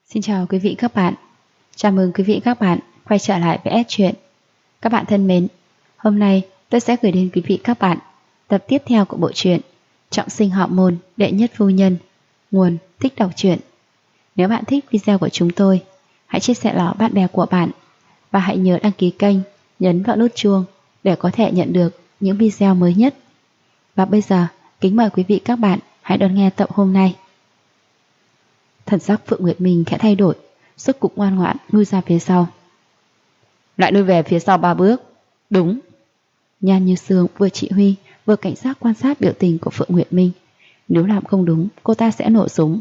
Xin chào quý vị các bạn. Chào mừng quý vị các bạn quay trở lại với S Truyện. Các bạn thân mến, hôm nay tôi sẽ gửi đến quý vị các bạn tập tiếp theo của bộ truyện Trọng sinh họ Môn đệ nhất phu nhân, nguồn Thích đọc truyện. Nếu bạn thích video của chúng tôi, hãy chia sẻ nó bạn bè của bạn và hãy nhớ đăng ký kênh, nhấn vào nút chuông để có thể nhận được những video mới nhất. Và bây giờ, kính mời quý vị các bạn hãy đón nghe tập hôm nay. Thần sắc Phượng Nguyệt Minh khẽ thay đổi, sức cục ngoan ngoãn lui ra phía sau. Lại lui về phía sau 3 bước. Đúng. Nhan Như Sương vừa chỉ huy vừa cảnh giác quan sát biểu tình của Phượng Nguyệt Minh. Nếu làm không đúng, cô ta sẽ nổ súng.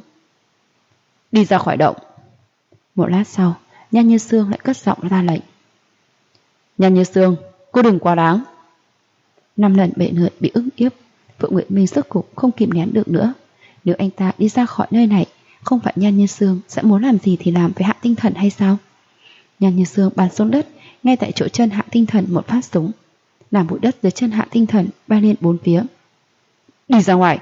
Đi ra khỏi động. Một lát sau, Nhan Như Sương lại cất giọng ra lệnh. Nhan Như Sương, cô đừng quá đáng. 5 lần bệ ngợi bị ức hiếp, Phượng Nguyệt Minh sức cục không kìm nén được nữa. Nếu anh ta đi ra khỏi nơi này, không phải Nhan Như Sương sẽ muốn làm gì thì làm với Hạ Tinh Thần hay sao? Nhan Như Sương bắn xuống đất, ngay tại chỗ chân Hạ Tinh Thần một phát súng, làm bụi đất dưới chân Hạ Tinh Thần bay lên 4 phía. Đi ra ngoài.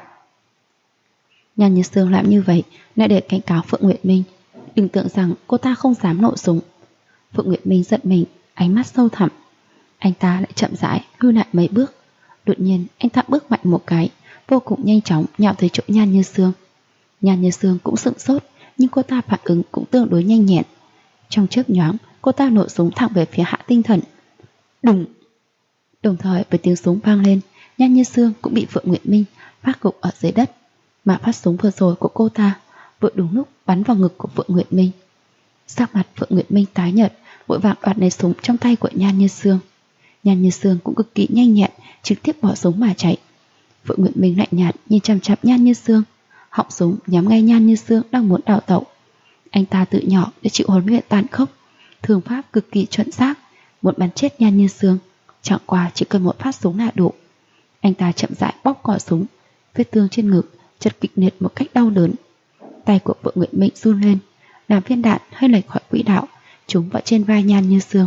Nhan Như Sương làm như vậy lại để cảnh cáo Phượng Nguyệt Minh, đừng tưởng rằng cô ta không dám nổ súng. Phượng Nguyệt Minh giận mình, ánh mắt sâu thẳm. Anh ta lại chậm rãi lui lại mấy bước. Đột nhiên anh ta bước mạnh một cái, vô cùng nhanh chóng nhào tới chỗ Nhan Như Sương. Nhan Như Sương cũng sững sốt, nhưng cô ta phản ứng cũng tương đối nhanh nhẹn. Trong chớp nhoáng, cô ta nổ súng thẳng về phía Hạ Tinh Thần. Đùng! Đồng thời với tiếng súng vang lên, Nhan Như Sương cũng bị Phượng Nguyệt Minh phát gục ở dưới đất, mà phát súng vừa rồi của cô ta vừa đúng lúc bắn vào ngực của Phượng Nguyệt Minh. Sắc mặt Phượng Nguyệt Minh tái nhợt, vội vàng đoạt lấy súng trong tay của Nhan Như Sương. Nhan Như Sương cũng cực kỳ nhanh nhẹn, trực tiếp bỏ súng mà chạy. Phượng Nguyệt Minh lạnh nhạt nhìn chằm chằm Nhan Như Sương, họng súng nhắm ngay Nhan Như Sương đang muốn đào tẩu. Anh ta tự nhỏ để chịu huấn luyện tàn khốc, thương pháp cực kỳ chuẩn xác, muốn bắn chết Nhan Như Sương chẳng qua chỉ cần một phát súng là đủ. Anh ta chậm rãi bóp cò súng, vết thương trên ngực chật kịch liệt một cách đau đớn. Tay của Phượng Nguyệt Minh run lên, làm viên đạn hơi lệch khỏi quỹ đạo, trúng vào trên vai Nhan Như Sương.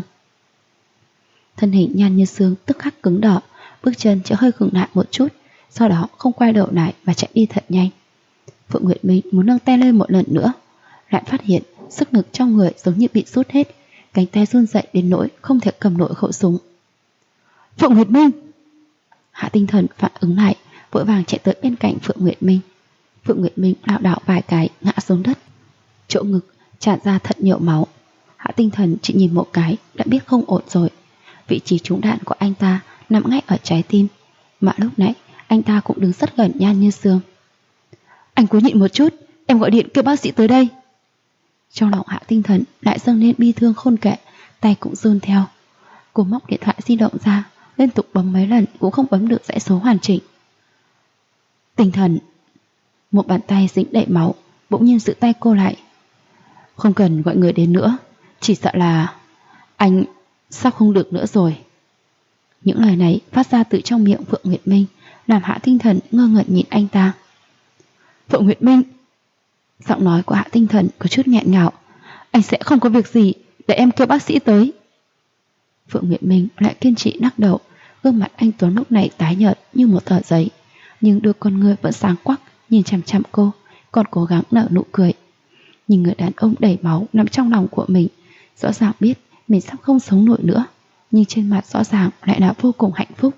Thân hình Nhan Như Sương tức khắc cứng đờ, bước chân chỉ hơi khựng lại một chút, sau đó không quay đầu lại mà chạy đi thật nhanh. Phượng Nguyệt Minh muốn nâng tay lên một lần nữa, lại phát hiện sức lực trong người giống như bị rút hết, cánh tay run rẩy đến nỗi không thể cầm nổi khẩu súng. Phượng Nguyệt Minh! Hạ Tinh Thần phản ứng lại, vội vàng chạy tới bên cạnh Phượng Nguyệt Minh. Phượng Nguyệt Minh lảo đảo vài cái ngã xuống đất, chỗ ngực tràn ra thật nhiều máu. Hạ Tinh Thần chỉ nhìn một cái đã biết không ổn rồi. Vị trí trúng đạn của anh ta nằm ngay ở trái tim, mà lúc nãy anh ta cũng đứng rất gần Nhan Như Sương. Anh cố nhịn một chút, em gọi điện kêu bác sĩ tới đây. Trong lòng Hạ Tinh Thần lại dâng lên bi thương khôn kệ, tay cũng run theo. Cô móc điện thoại di động ra, liên tục bấm mấy lần cũng không bấm được dãy số hoàn chỉnh. Tinh Thần! Một bàn tay dính đầy máu bỗng nhiên giữ tay cô lại. Không cần gọi người đến nữa, chỉ sợ là... Anh... Sao không được nữa rồi? Những lời này phát ra từ trong miệng Phượng Nguyệt Minh, làm Hạ Tinh Thần ngơ ngẩn nhìn anh ta. Phượng Nguyệt Minh! Giọng nói của Hạ Tinh Thần có chút nghẹn ngào. Anh sẽ không có việc gì, để em kêu bác sĩ tới. Phượng Nguyệt Minh lại kiên trì lắc đầu, gương mặt anh Tuấn lúc này tái nhợt như một tờ giấy, nhưng đôi con người vẫn sáng quắc nhìn chằm chằm cô, còn cố gắng nở nụ cười. Nhìn người đàn ông đầy máu nằm trong lòng của mình, rõ ràng biết mình sắp không sống nổi nữa, nhưng trên mặt rõ ràng lại là vô cùng hạnh phúc.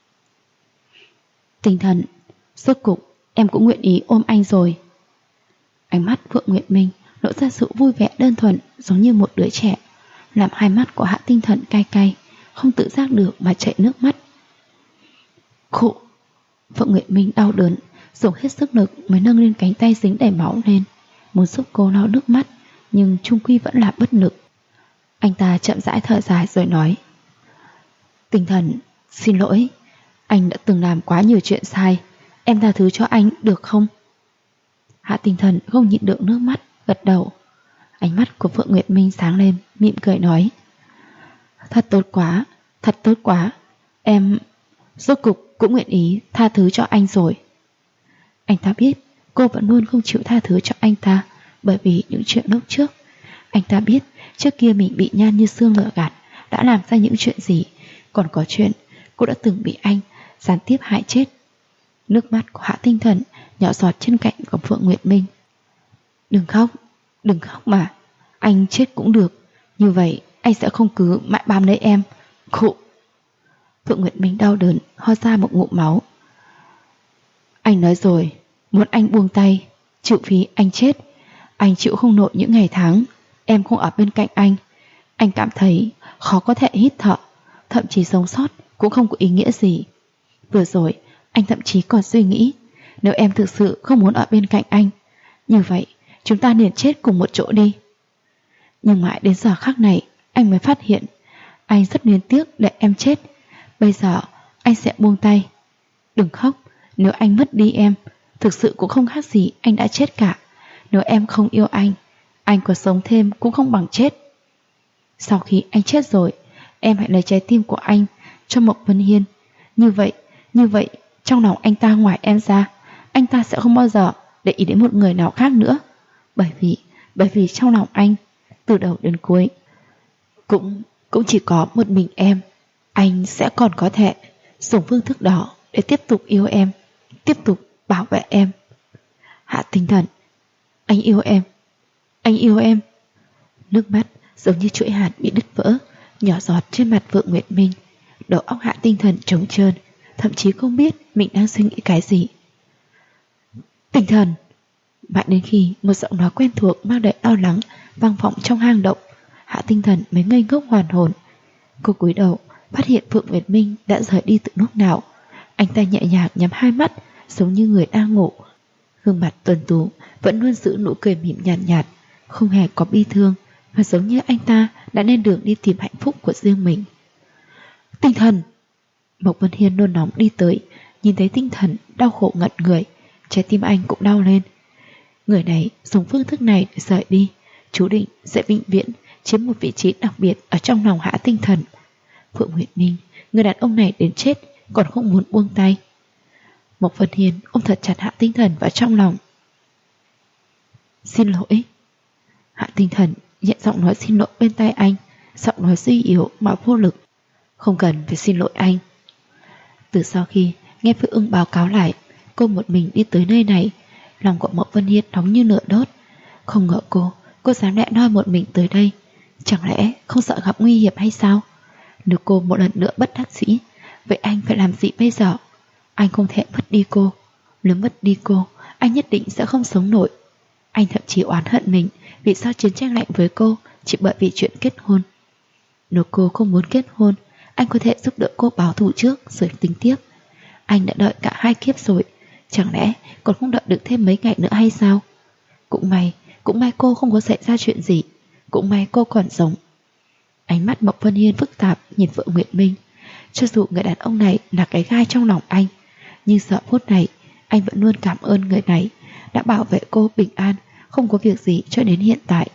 Tinh Thần, rốt cục em cũng nguyện ý ôm anh rồi. Ánh mắt Phượng Nguyệt Minh lộ ra sự vui vẻ đơn thuần giống như một đứa trẻ, làm hai mắt của Hạ Tinh Thần cay cay, không tự giác được mà chảy nước mắt. Khụ! Phượng Nguyệt Minh đau đớn, dùng hết sức lực mới nâng lên cánh tay dính đầy máu lên, muốn giúp cô lau nước mắt, nhưng chung quy vẫn là bất lực. Anh ta chậm rãi thở dài rồi nói. Tinh Thần, xin lỗi, anh đã từng làm quá nhiều chuyện sai, em tha thứ cho anh được không? Hạ Tinh Thần không nhịn được nước mắt, gật đầu. Ánh mắt của Phượng Nguyệt Minh sáng lên, mỉm cười nói. Thật tốt quá, em rốt cục cũng nguyện ý tha thứ cho anh rồi. Anh ta biết cô vẫn luôn không chịu tha thứ cho anh ta, bởi vì những chuyện lúc trước. Anh ta biết trước kia mình bị Nhan Như Sương lừa gạt, đã làm ra những chuyện gì, còn có chuyện cô đã từng bị anh gián tiếp hại chết. Nước mắt của Hạ Tinh Thần nhỏ giọt trên cạnh của Phượng Nguyệt Minh. Đừng khóc, Đừng khóc mà, anh chết cũng được. Như vậy anh sẽ không cứ mãi bám lấy em. Khụ. Phượng Nguyệt Minh đau đớn ho ra một ngụm máu. Anh nói rồi, muốn anh buông tay, chịu phí anh chết. Anh chịu không nổi những ngày tháng em không ở bên cạnh anh. Anh cảm thấy khó có thể hít thở, thậm chí sống sót cũng không có ý nghĩa gì. Vừa rồi anh thậm chí còn suy nghĩ, nếu em thực sự không muốn ở bên cạnh anh, như vậy chúng ta liền chết cùng một chỗ đi. Nhưng mãi đến giờ khắc này anh mới phát hiện anh rất luyến tiếc để em chết. Bây giờ anh sẽ buông tay. Đừng khóc, nếu anh mất đi em, thực sự cũng không khác gì anh đã chết cả. Nếu em không yêu anh có sống thêm cũng không bằng chết. Sau khi anh chết rồi, em hãy lấy trái tim của anh cho Mộc Vân Hiên. Như vậy, trong lòng anh ta ngoài em ra, anh ta sẽ không bao giờ để ý đến một người nào khác nữa. Bởi vì trong lòng anh, từ đầu đến cuối, cũng chỉ có một mình em. Anh sẽ còn có thể dùng phương thức đó để tiếp tục yêu em, tiếp tục bảo vệ em. Hạ Tinh Thần, anh yêu em, anh yêu em. Nước mắt giống như chuỗi hạt bị đứt vỡ, nhỏ giọt trên mặt Vượng Nguyệt Minh. Đầu óc Hạ Tinh Thần trống trơn, thậm chí không biết mình đang suy nghĩ cái gì. Tinh Thần. Mãi đến khi một giọng nói quen thuộc mang đầy lo lắng vang vọng trong hang động, Hạ Tinh Thần mới ngây ngốc hoàn hồn. Cô cúi đầu phát hiện Phượng Nguyệt Minh đã rời đi từ lúc nào. Anh ta nhẹ nhàng nhắm hai mắt, giống như người đang ngủ. Gương mặt tuấn tú vẫn luôn giữ nụ cười mỉm nhàn nhạt, không hề có bi thương, mà giống như anh ta đã lên đường đi tìm hạnh phúc của riêng mình. Tinh Thần. Mộc Vân Hiên nôn nóng đi tới, nhìn thấy Tinh Thần đau khổ ngẩn người, trái tim anh cũng đau lên. Người này dùng phương thức này để rời đi, chú định sẽ vĩnh viễn chiếm một vị trí đặc biệt ở trong lòng Hạ Tinh Thần. Phượng Nguyệt Minh, người đàn ông này đến chết còn không muốn buông tay. Mộc Vân Hiên ôm thật chặt Hạ Tinh Thần vào trong lòng. Xin lỗi. Hạ Tinh Thần nhẹ giọng nói xin lỗi bên tai anh, giọng nói suy yếu mà vô lực. Không cần phải xin lỗi anh. Từ sau khi nghe Phượng Ưng báo cáo lại cô một mình đi tới nơi này, lòng của Mộc Vân Hiên nóng như lửa đốt. Không ngờ cô dám lẽ loi một mình tới đây. Chẳng lẽ không sợ gặp nguy hiểm hay sao? Nếu cô một lần nữa bất đắc dĩ, vậy anh phải làm gì bây giờ? Anh không thể mất đi cô. Nếu mất đi cô, anh nhất định sẽ không sống nổi. Anh thậm chí oán hận mình vì sao chiến tranh lạnh với cô chỉ bởi vì chuyện kết hôn. Nếu cô không muốn kết hôn, anh có thể giúp đỡ cô báo thù trước rồi tính tiếp. Anh đã đợi cả 2 kiếp rồi, chẳng lẽ còn không đợi được thêm mấy ngày nữa hay sao? Cũng may cô không có xảy ra chuyện gì. Cũng may cô còn sống. Ánh mắt Mộc Vân Hiên phức tạp nhìn Phượng Nguyệt Minh. Cho dù người đàn ông này là cái gai trong lòng anh, nhưng giờ phút này anh vẫn luôn cảm ơn người này đã bảo vệ cô bình an, không có việc gì cho đến hiện tại.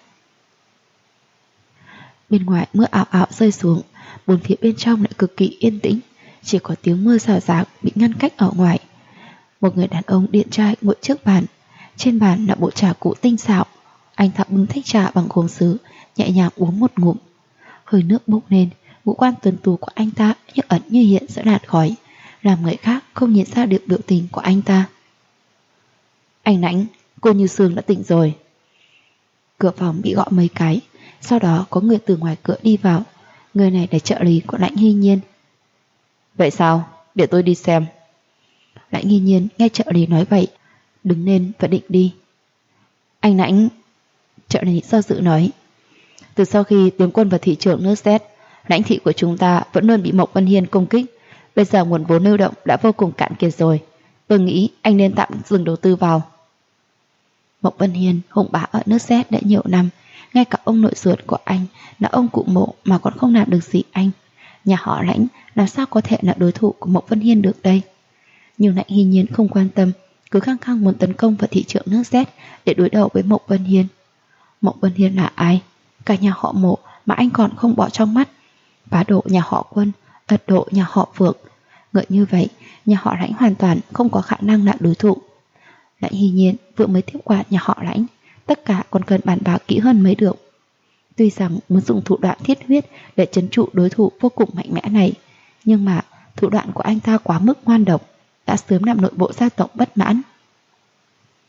Bên ngoài mưa ảo ảo rơi xuống, bốn phía bên trong lại cực kỳ yên tĩnh, chỉ có tiếng mưa rào rạc bị ngăn cách ở ngoài. Một người đàn ông điện trai ngồi trước bàn, trên bàn là bộ trà cũ tinh xảo. Anh ta bưng tách trà bằng gốm sứ, nhẹ nhàng uống một ngụm. Hơi nước bốc lên, ngũ quan tuấn tú của anh ta như ẩn như hiện giữa làn khói, làm người khác không nhìn ra được biểu tình của anh ta. Anh Lãnh, cô Như Sương đã tỉnh rồi. Cửa phòng bị gõ mấy cái, sau đó có người từ ngoài cửa đi vào. Người này là trợ lý của Lãnh Hy Nhiên. Vậy sao? Để tôi đi xem. Lãnh Hy Nhiên nghe trợ lý nói vậy, đứng lên và định đi. Anh Lãnh, trợ lý do dự nói, từ sau khi tiến quân vào thị trường nước xét, lãnh thị của chúng ta vẫn luôn bị Mộc Vân Hiên công kích. Bây giờ nguồn vốn lưu động đã vô cùng cạn kiệt rồi. Tôi nghĩ anh nên tạm dừng đầu tư vào. Mộc Vân Hiên hùng bá ở nước xét đã nhiều năm, ngay cả ông nội ruột của anh là ông cụ Mộ mà còn không làm được gì anh. Nhà họ Lãnh làm sao có thể là đối thủ của Mộc Vân Hiên được đây? Nhưng Lãnh Hy Nhiên không quan tâm, cứ khăng khăng muốn tấn công vào thị trường nước xét để đối đầu với Mộc Vân Hiên. Mộc Vân Hiên là ai? Cả nhà họ Mộ mà anh còn không bỏ trong mắt. Bá Độ nhà họ Quân, Ất Độ nhà họ Phượng. Ngợi như vậy, nhà họ Lãnh hoàn toàn không có khả năng là đối thủ. Lãnh Hy Nhiên vừa mới tiếp quản nhà họ Lãnh, tất cả còn cần bàn bạc kỹ hơn mới được. Tuy rằng muốn dùng thủ đoạn thiết huyết để trấn trụ đối thủ vô cùng mạnh mẽ này, nhưng mà thủ đoạn của anh ta quá mức ngoan độc, đã sớm làm nội bộ gia tộc bất mãn.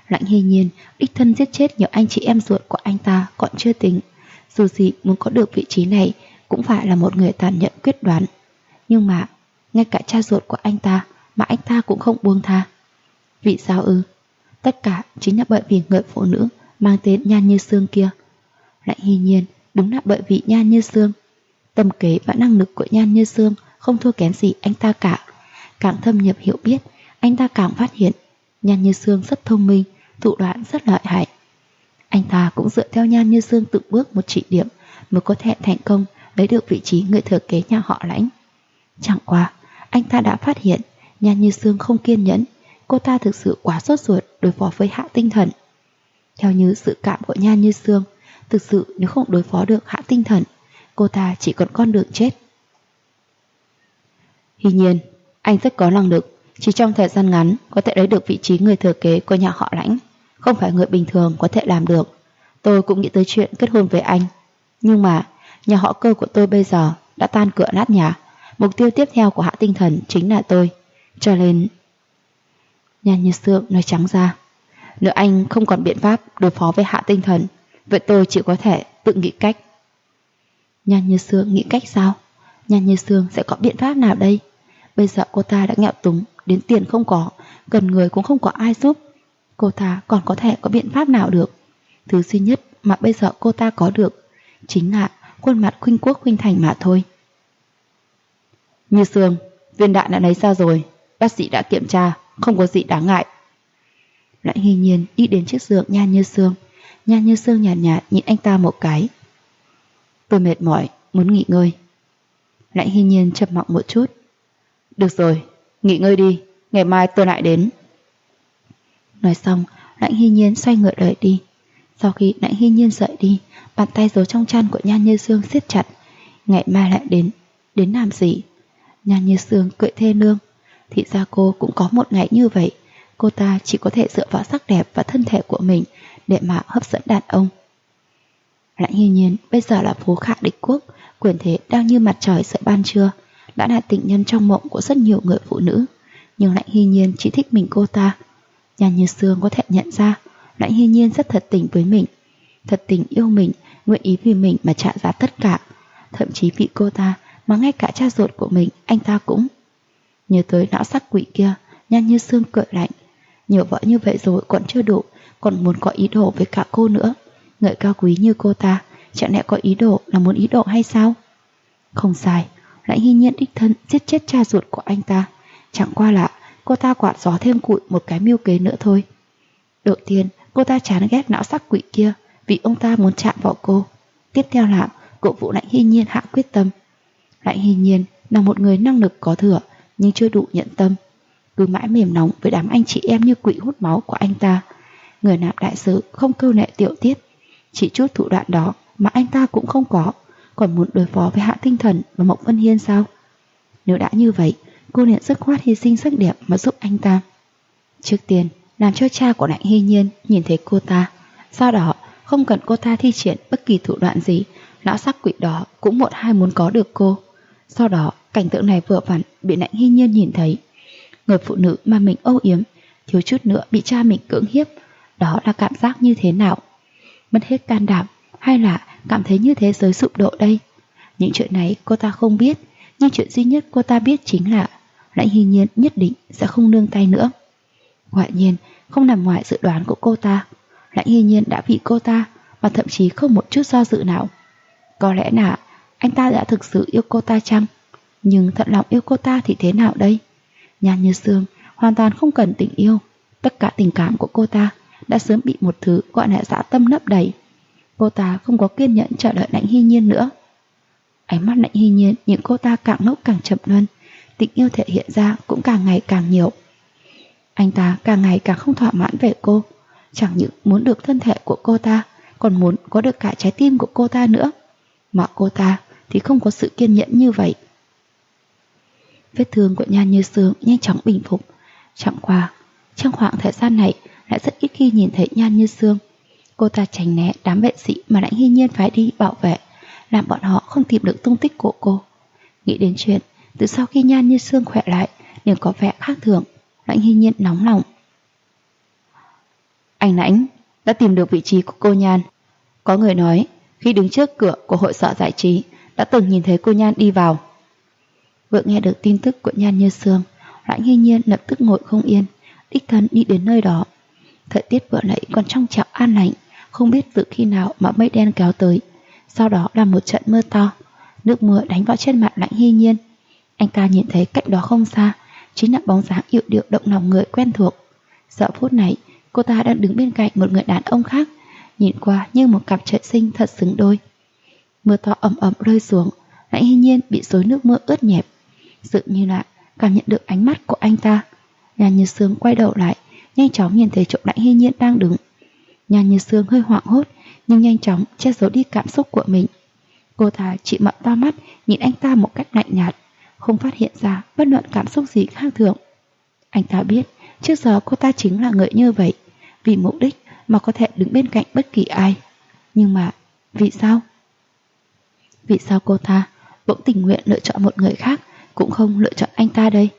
Lãnh Hy Nhiên đích thân giết chết nhiều anh chị em ruột của anh ta còn chưa tính. Dù gì muốn có được vị trí này cũng phải là một người tàn nhẫn quyết đoán. Nhưng mà ngay cả cha ruột của anh ta mà anh ta cũng không buông tha. Vì sao ư? Tất cả chính là bởi vì người phụ nữ mang tên Nhan Như Sương kia. Lãnh Hy Nhiên đúng là bởi vì Nhan Như Sương. Tâm kế và năng lực của Nhan Như Sương không thua kém gì anh ta cả. Càng thâm nhập hiểu biết, anh ta càng phát hiện Nhan Như Sương rất thông minh, thủ đoạn rất lợi hại. Anh ta cũng dựa theo Nhan Như Sương từng bước một chỉ điểm mới có thể thành công lấy được vị trí người thừa kế nhà họ Lãnh. Chẳng qua, anh ta đã phát hiện Nhan Như Sương không kiên nhẫn, cô ta thực sự quá sốt ruột đối phó với Hạ Tinh Thần. Theo như sự cảm của Nhan Như Sương, thực sự nếu không đối phó được Hạ Tinh Thần, cô ta chỉ còn con đường chết. Hy Nhiên, anh rất có năng lực, chỉ trong thời gian ngắn có thể lấy được vị trí người thừa kế của nhà họ Lãnh, không phải người bình thường có thể làm được. Tôi cũng nghĩ tới chuyện kết hôn với anh, nhưng mà nhà họ Cơ của tôi bây giờ đã tan cửa nát nhà, mục tiêu tiếp theo của Hạ Tinh Thần chính là tôi, cho nên... Nhan Như Sương nói trắng ra, nếu anh không còn biện pháp đối phó với Hạ Tinh Thần, vậy tôi chỉ có thể tự nghĩ cách. Nhan Như Sương nghĩ cách sao? Nhan Như Sương sẽ có biện pháp nào đây? Bây giờ cô ta đã nghèo túng, đến tiền không có, cần người cũng không có ai giúp. Cô ta còn có thể có biện pháp nào được? Thứ duy nhất mà bây giờ cô ta có được chính là khuôn mặt khuynh quốc khuynh thành mà thôi. Như Sương, viên đạn đã lấy ra rồi, bác sĩ đã kiểm tra, không có gì đáng ngại. Lãnh Hy Nhiên đi đến chiếc giường Nhan Như Sương. Nhan Như Sương nhàn nhạt nhìn anh ta một cái. Tôi mệt mỏi, muốn nghỉ ngơi. Lãnh Hy Nhiên trầm mặc một chút. Được rồi, nghỉ ngơi đi, ngày mai tôi lại đến. Nói xong, Lãnh Hy Nhiên xoay người rời đi. Sau khi Lãnh Hy Nhiên rời đi, bàn tay giấu trong chăn của Nhan Như Sương siết chặt. Ngày mai lại đến làm gì? Nhan Như Sương cười thê lương. Thì ra cô cũng có một ngày như vậy. Cô ta chỉ có thể dựa vào sắc đẹp và thân thể của mình để mà hấp dẫn đàn ông. Lãnh Hy Nhiên bây giờ là phú khả địch quốc, quyền thế đang như mặt trời giữa ban trưa, đã là tình nhân trong mộng của rất nhiều người phụ nữ. Nhưng Lãnh Hy Nhiên chỉ thích mình cô ta. Nhan Như Sương có thể nhận ra Lãnh Hy Nhiên rất thật tình với mình, thật tình yêu mình, nguyện ý vì mình mà trả giá tất cả. Thậm chí vì cô ta mà ngay cả cha ruột của mình anh ta cũng. Nhớ tới lão sắc quỷ kia, Nhan Như Sương cười lạnh. Nhiều vợ như vậy rồi còn chưa đủ, còn muốn có ý đồ với cả cô nữa. Người cao quý như cô ta chẳng lẽ có ý đồ là muốn ý đồ hay sao? Không sai, Lãnh Hy Nhiên đích thân giết chết cha ruột của anh ta. Chẳng qua là cô ta quạt gió thêm cụi một cái mưu kế nữa thôi. Đầu tiên cô ta chán ghét lão sắc quỷ kia vì ông ta muốn chạm vào cô. Tiếp theo là cổ vũ Lãnh Hy Nhiên hạ quyết tâm. Lãnh Hy Nhiên là một người năng lực có thừa nhưng chưa đủ nhận tâm, cứ mãi mềm nóng với đám anh chị em như quỷ hút máu của anh ta. Người nạp đại sứ không câu nệ tiểu tiết, chỉ chút thủ đoạn đó mà anh ta cũng không có, còn muốn đối phó với Hạ Tinh Thần và Mộng Vân Hiên sao? Nếu đã như vậy, cô nên dứt khoát hy sinh sắc đẹp mà giúp anh ta. Trước tiên làm cho cha của Lãnh Hy Nhiên nhìn thấy cô ta, sau đó không cần cô ta thi triển bất kỳ thủ đoạn gì, lão sắc quỷ đó cũng một hai muốn có được cô. Sau đó cảnh tượng này vừa vặn bị Lãnh Hy Nhiên nhìn thấy. Người phụ nữ mà mình âu yếm thiếu chút nữa bị cha mình cưỡng hiếp, đó là cảm giác như thế nào? Mất hết can đảm hay là cảm thấy như thế giới sụp đổ đây? Những chuyện này cô ta không biết, nhưng chuyện duy nhất cô ta biết chính là Lãnh Hy Nhiên nhất định sẽ không nương tay nữa. Quả nhiên không nằm ngoài dự đoán của cô ta, Lãnh Hy Nhiên đã bị cô ta, và thậm chí không một chút do dự nào. Có lẽ là anh ta đã thực sự yêu cô ta chăng? Nhưng thật lòng yêu cô ta thì thế nào đây? Nhan Như Sương hoàn toàn không cần tình yêu, tất cả tình cảm của cô ta đã sớm bị một thứ gọi là dã tâm lấp đầy. Cô ta không có kiên nhẫn chờ đợi Lãnh Hy Nhiên nữa. Ánh mắt Lãnh Hy Nhiên nhìn cô ta càng lúc càng chậm hơn, tình yêu thể hiện ra cũng càng ngày càng nhiều. Anh ta càng ngày càng không thỏa mãn về cô, chẳng những muốn được thân thể của cô ta, còn muốn có được cả trái tim của cô ta nữa. Mà cô ta thì không có sự kiên nhẫn như vậy. Vết thương của Nhan Như Sương nhanh chóng bình phục. Chẳng qua, trong khoảng thời gian này lại rất ít khi nhìn thấy Nhan Như Sương. Cô ta tránh né đám vệ sĩ mà Lãnh Hy Nhiên phải đi bảo vệ, làm bọn họ không tìm được tung tích của cô. Nghĩ đến chuyện từ sau khi Nhan Như Sương khỏe lại liền có vẻ khác thường, Lãnh Hy Nhiên nóng lòng. Anh Lãnh đã tìm được vị trí của cô Nhan. Có người nói khi đứng trước cửa của hội sở giải trí đã từng nhìn thấy cô Nhan đi vào. Vừa nghe được tin tức của Nhan Như Sương, Lãnh Hy Nhiên lập tức ngồi không yên, đích thân đi đến nơi đó. Thời tiết vừa nãy còn trong trẻo an lạnh, không biết từ khi nào mà mây đen kéo tới. Sau đó là một trận mưa to, nước mưa đánh vào trên mặt Lãnh Hy Nhiên. Anh ta nhìn thấy cách đó không xa chính là bóng dáng yệu điệu động lòng người quen thuộc. Giờ phút này cô ta đang đứng bên cạnh một người đàn ông khác, nhìn qua như một cặp trời sinh thật xứng đôi. Mưa to ầm ầm rơi xuống, Lãnh Hy Nhiên bị xối nước mưa ướt nhẹp. Dường như là cảm nhận được ánh mắt của anh ta, Nhan Như Sương quay đầu lại, nhanh chóng nhìn thấy chỗ Lãnh Hy Nhiên đang đứng. Nhan Như Sương hơi hoảng hốt, nhưng nhanh chóng che giấu đi cảm xúc của mình. Cô ta chỉ mở to mắt nhìn anh ta một cách lạnh nhạt, không phát hiện ra bất luận cảm xúc gì khác thường. Anh ta biết trước giờ cô ta chính là người như vậy, vì mục đích mà có thể đứng bên cạnh bất kỳ ai. Nhưng mà vì sao? Vì sao cô ta bỗng tình nguyện lựa chọn một người khác, cũng không lựa chọn anh ta đây?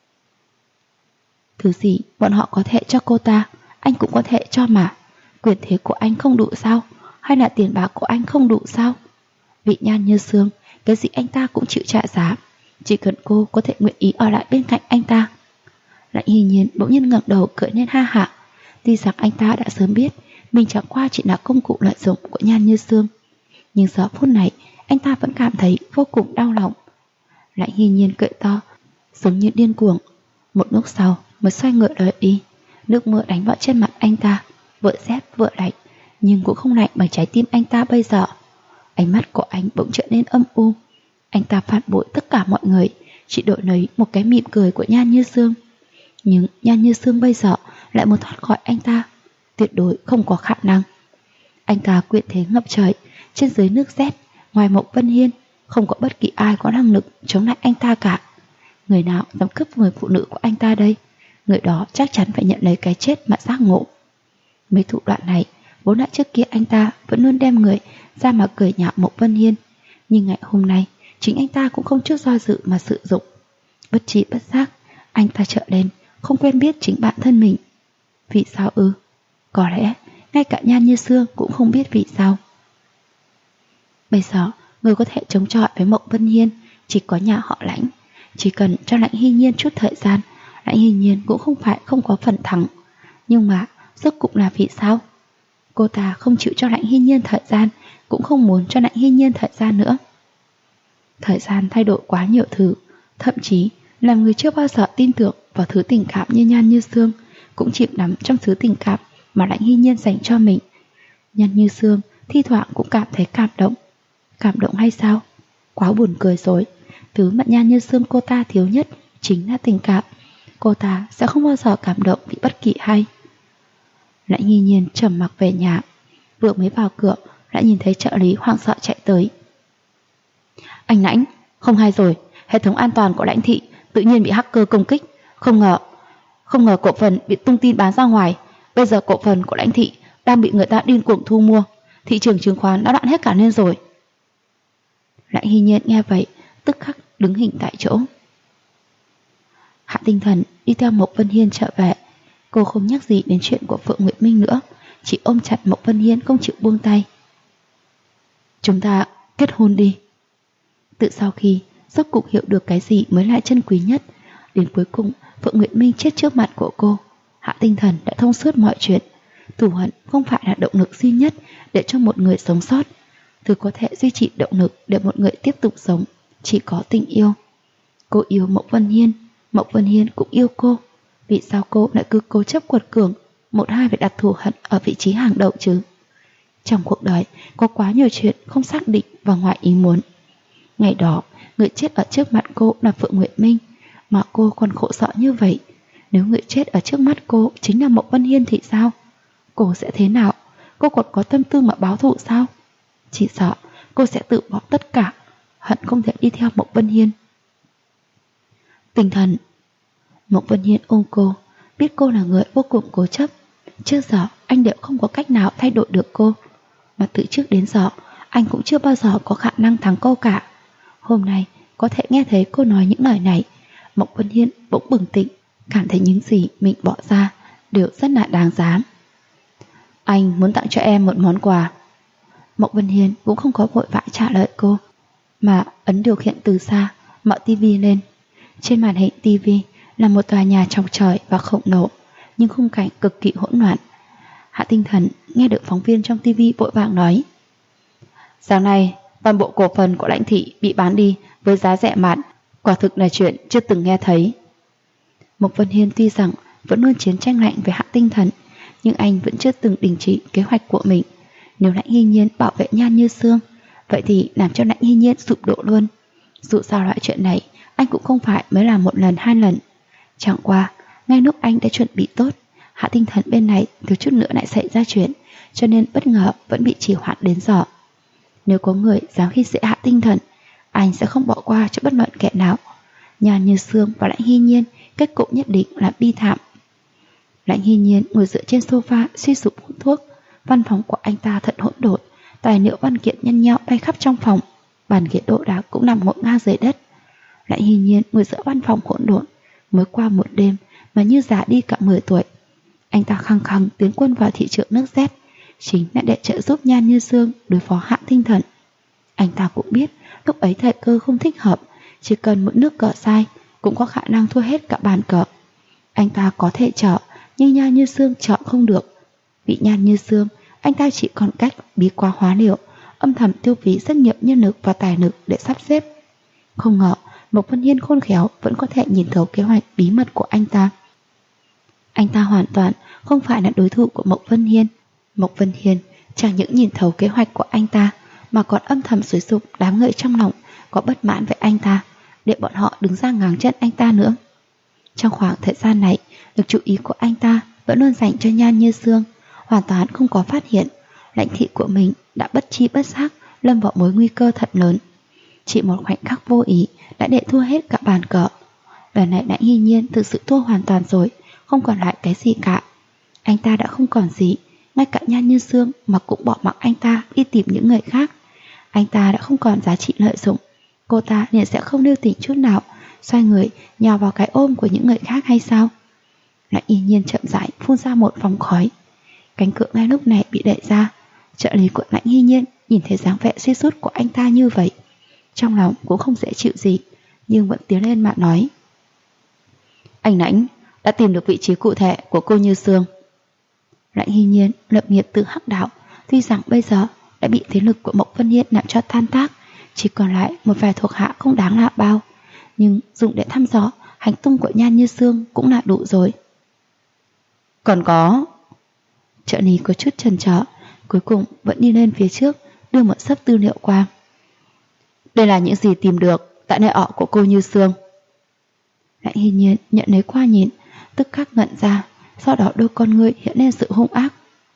Thứ gì bọn họ có thể cho cô ta, anh cũng có thể cho mà. Quyền thế của anh không đủ sao? Hay là tiền bạc của anh không đủ sao? Vị Nhan Như Sương, cái gì anh ta cũng chịu trả giá, chỉ cần cô có thể nguyện ý ở lại bên cạnh anh ta. Lãnh Hy Nhiên bỗng nhiên ngẩng đầu cười lên ha hả. Tuy rằng anh ta đã sớm biết mình chẳng qua chỉ là công cụ lợi dụng của Nhan Như Sương, nhưng giờ phút này anh ta vẫn cảm thấy vô cùng đau lòng. Lãnh Hy Nhiên cười to, giống như điên cuồng. Một lúc sau mới xoay người rời đi. Nước mưa đánh vào trên mặt anh ta, vừa rét vừa lạnh, nhưng cũng không lạnh bằng trái tim anh ta bây giờ. Ánh mắt của anh bỗng trở nên âm u. Anh ta phản bội tất cả mọi người, chỉ đổi lấy một cái mỉm cười của Nhan Như Sương. Nhưng Nhan Như Sương bây giờ lại muốn thoát khỏi anh ta, tuyệt đối không có khả năng. Anh ta quyền thế ngập trời, trên dưới nước rét, ngoài Mộc Vân Hiên không có bất kỳ ai có năng lực chống lại anh ta cả. Người nào dám cướp người phụ nữ của anh ta đây? Người đó chắc chắn phải nhận lấy cái chết mà giác ngộ. Mấy thủ đoạn này vốn đã trước kia anh ta vẫn luôn đem người ra mà cười nhạo Mộc Vân Hiên, nhưng ngày hôm nay chính anh ta cũng không chút do dự mà sử dụng. Bất tri bất giác anh ta trở lên không quen biết chính bản thân mình. Vì sao ư? Có lẽ ngay cả Nhan Như Sương cũng không biết vì sao. Bây giờ người có thể chống chọi với Mộc Vân Hiên chỉ có nhà họ Lãnh. Chỉ cần cho Lãnh Hy Nhiên chút thời gian, Lãnh Hy Nhiên cũng không phải không có phần thắng. Nhưng mà rốt cuộc là vì sao? Cô ta không chịu cho Lãnh Hy Nhiên thời gian, cũng không muốn cho Lãnh Hy Nhiên thời gian nữa. Thời gian thay đổi quá nhiều thứ, thậm chí làm người chưa bao giờ tin tưởng vào thứ tình cảm như Nhan Như Sương cũng chìm đắm trong thứ tình cảm mà Lãnh Hy Nhiên dành cho mình. Nhan Như Sương thi thoảng cũng cảm thấy cảm động. Cảm động hay sao? Quá buồn cười rồi. Thứ mà Nhan Như Sương cô ta thiếu nhất chính là tình cảm. Cô ta sẽ không bao giờ cảm động vì bất kỳ ai. Lãnh Hy Nhiên trầm mặc về nhà. Vừa mới vào cửa lại nhìn thấy trợ lý hoảng sợ chạy tới. Anh Lãnh, không hay rồi. Hệ thống an toàn của Lãnh thị tự nhiên bị hacker công kích. Không ngờ cổ phần bị tung tin bán ra ngoài. Bây giờ cổ phần của Lãnh thị đang bị người ta điên cuồng thu mua. Thị trường chứng khoán đã loạn hết cả lên rồi. Lãnh Hy Nhiên nghe vậy tức khắc đứng hình tại chỗ. Hạ Tinh Thần đi theo Mộc Vân Hiên trở về. Cô không nhắc gì đến chuyện của Phượng Nguyệt Minh nữa, chỉ ôm chặt Mộc Vân Hiên không chịu buông tay. Chúng ta kết hôn đi. Tự sau khi rốt cục hiểu được cái gì mới là chân quý nhất, đến cuối cùng Phượng Nguyệt Minh chết trước mặt của cô, Hạ Tinh Thần đã thông suốt mọi chuyện. Thù hận không phải là động lực duy nhất để cho một người sống sót. Thứ có thể duy trì động lực để một người tiếp tục sống chỉ có tình yêu. Cô yêu Mộc Vân Hiên, Mộc Vân Hiên cũng yêu cô. Vì sao cô lại cứ cố chấp quật cường một hai phải đặt thù hận ở vị trí hàng đầu chứ? Trong cuộc đời có quá nhiều chuyện không xác định và ngoài ý muốn. Ngày đó người chết ở trước mặt cô là Phượng Nguyệt Minh, mà cô còn khổ sở như vậy. Nếu người chết ở trước mắt cô chính là Mộc Vân Hiên thì sao? Cô sẽ thế nào? Cô còn có tâm tư mà báo thù sao? Chỉ sợ cô sẽ tự bỏ tất cả, hận không thể đi theo Mộc Vân Hiên. Tinh Thần. Mộc Vân Hiên ôm cô, biết cô là người vô cùng cố chấp. Trước giờ anh đều không có cách nào thay đổi được cô, mà từ trước đến giờ anh cũng chưa bao giờ có khả năng thắng cô cả. Hôm nay có thể nghe thấy cô nói những lời này, Mộc Vân Hiên bỗng bừng tỉnh, cảm thấy những gì mình bỏ ra đều rất là đáng giá. Anh muốn tặng cho em một món quà. Mộc Vân Hiên cũng không có vội vã trả lời cô, mà ấn điều khiển từ xa, mở tivi lên. Trên màn hình tivi là một tòa nhà chọc trời và khổng lồ, nhưng khung cảnh cực kỳ hỗn loạn. Hạ Tinh Thần nghe được phóng viên trong tivi vội vàng nói: sáng nay toàn bộ cổ phần của Lãnh thị bị bán đi với giá rẻ mạt, quả thực là chuyện chưa từng nghe thấy. Mộc Vân Hiên tuy rằng vẫn luôn chiến tranh lạnh với Hạ Tinh Thần, nhưng anh vẫn chưa từng đình chỉ kế hoạch của mình. Nếu Lãnh Hy Nhiên bảo vệ Nhan Như Sương, vậy thì làm cho Lãnh Hy Nhiên sụp đổ luôn. Dù sao loại chuyện này anh cũng không phải mới làm một lần hai lần. Chẳng qua ngay lúc anh đã chuẩn bị tốt, Hạ Tinh Thần bên này thiếu chút nữa lại xảy ra chuyện, cho nên bất ngờ vẫn bị trì hoãn đến giờ. Nếu có người dám khi dễ Hạ Tinh Thần, anh sẽ không bỏ qua cho bất luận kẻ nào. Nhan Như Sương và Lãnh Hy Nhiên kết cục nhất định là bi thảm. Lãnh Hy Nhiên ngồi dựa trên sofa suy sụp hút thuốc. Văn phòng của anh ta thật hỗn độn, tài liệu văn kiện nhăn nhao bay khắp trong phòng, bàn ghế đồ đạc cũng nằm ngổn ngang dưới đất. Lãnh Hy Nhiên ngồi giữa văn phòng hỗn độn, mới qua một đêm mà như già đi cả 10 tuổi. Anh ta khăng khăng tiến quân vào thị trường nước Z, chính là để trợ giúp Nhan Như Sương đối phó Hạ Tinh Thần. Anh ta cũng biết lúc ấy thời cơ không thích hợp, chỉ cần một nước cờ sai cũng có khả năng thua hết cả bàn cờ. Anh ta có thể trợ, nhưng Nhan Như Sương trợ không được. Vì Nhan Như Sương, anh ta chỉ còn cách bí quá hóa liệu, âm thầm tiêu phí rất nhiều nhân lực và tài lực để sắp xếp. Không ngờ Mộc Vân Hiên khôn khéo vẫn có thể nhìn thấu kế hoạch bí mật của anh ta. Anh ta hoàn toàn không phải là đối thủ của Mộc Vân Hiên. Mộc Vân Hiên chẳng những nhìn thấu kế hoạch của anh ta, mà còn âm thầm xúi giục đám người trong lòng có bất mãn với anh ta, để bọn họ đứng ra ngáng chân anh ta nữa. Trong khoảng thời gian này, lực chú ý của anh ta vẫn luôn dành cho Nhan Như Sương, hoàn toàn không có phát hiện Lãnh thị của mình đã bất chi bất giác lâm vào mối nguy cơ thật lớn. Chỉ một khoảnh khắc vô ý đã để thua hết cả bàn cờ. Lần này Lãnh Hy Nhiên thực sự thua hoàn toàn rồi, không còn lại cái gì cả. Anh ta đã không còn gì, ngay cả Nhan Như Sương mà cũng bỏ mặc anh ta đi tìm những người khác. Anh ta đã không còn giá trị lợi dụng, cô ta liền sẽ không lưu tình chút nào xoay người nhào vào cái ôm của những người khác hay sao? Lãnh Hy Nhiên chậm rãi phun ra một vòng khói. Cánh cửa ngay lúc này bị đẩy ra. Trợ lý của Lãnh Hy Nhiên nhìn thấy dáng vẻ suy sút của anh ta như vậy, trong lòng cũng không dễ chịu gì, nhưng vẫn tiến lên mà nói: anh Lãnh đã tìm được vị trí cụ thể của cô Như Sương. Lãnh Hy Nhiên lập nghiệp từ Hắc Đạo, tuy rằng bây giờ đã bị thế lực của Mộc Vân Hiên làm cho tan tác, chỉ còn lại một vài thuộc hạ không đáng lạ bao, nhưng dùng để thăm dò hành tung của Nhan Như Sương cũng là đủ rồi. Còn có... Trợ lý có chút chần chờ, cuối cùng vẫn đi lên phía trước, đưa một xấp tư liệu qua. Đây là những gì tìm được tại nơi ở của cô Như Sương. Lãnh Hy Nhiên nhận lấy qua nhìn, tức khắc ngẩn ra, sau đó đôi con ngươi hiện lên sự hung ác.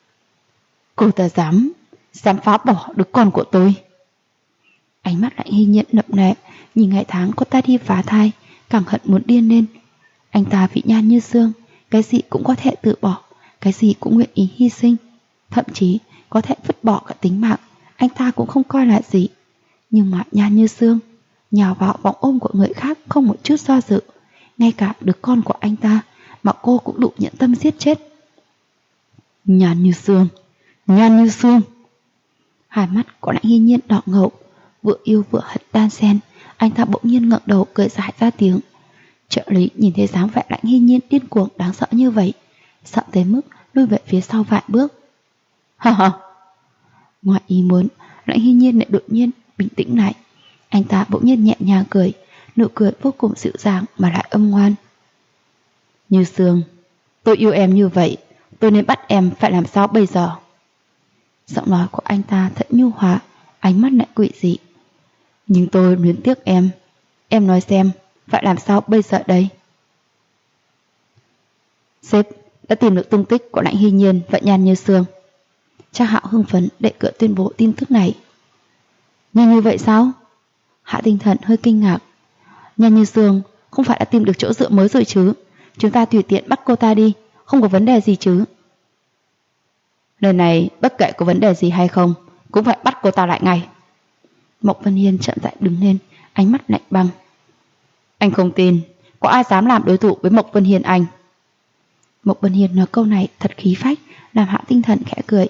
Cô ta dám phá bỏ đứa con của tôi. Ánh mắt Lãnh Hy Nhiên nậm nệ, nhìn ngày tháng cô ta đi phá thai, càng hận muốn điên lên. Anh ta vì Nhan Như Sương, cái gì cũng có thể từ bỏ, cái gì cũng nguyện ý hy sinh, thậm chí có thể vứt bỏ cả tính mạng, anh ta cũng không coi là gì. Nhưng mà Nhan Như Sương nhào vào vòng ôm của người khác không một chút do dự, ngay cả đứa con của anh ta mà cô cũng đủ nhận tâm giết chết. Nhan Như Sương, Nhan Như Sương. Hai mắt của Lãnh Hy Nhiên đỏ ngầu, vừa yêu vừa hận đan xen. Anh ta bỗng nhiên ngẩng đầu cười dài ra tiếng. Trợ lý nhìn thấy dáng vẻ Lãnh Hy Nhiên điên cuồng đáng sợ như vậy, sợ tới mức lùi về phía sau vài bước. Ha ha. Ngoài ý muốn, Lãnh Hy Nhiên lại đột nhiên bình tĩnh lại. Anh ta bỗng nhiên nhẹ nhàng cười, nụ cười vô cùng dịu dàng mà lại âm ngoan. Như Sương, tôi yêu em như vậy, tôi nên bắt em phải làm sao bây giờ? Giọng nói của anh ta thật nhu hòa, ánh mắt lại quỷ dị. Nhưng tôi luyến tiếc em nói xem, phải làm sao bây giờ đây? Sếp đã tìm được tung tích của Lãnh Hy Nhiên và Nhan Như Sương. Trang Hạo hưng phấn đệ cửa tuyên bố tin tức này. Nhanh như vậy sao? Hạ Tinh Thần hơi kinh ngạc. Nhan Như Sương không phải đã tìm được chỗ dựa mới rồi chứ? Chúng ta tùy tiện bắt cô ta đi, không có vấn đề gì chứ? Lần này bất kể có vấn đề gì hay không, cũng phải bắt cô ta lại ngay. Mộc Vân Hiên chậm rãi đứng lên, ánh mắt lạnh băng. Anh không tin có ai dám làm đối thủ với Mộc Vân Hiên anh. Mộc Vân Hiên nói câu này thật khí phách, làm Hạ Tinh Thần khẽ cười.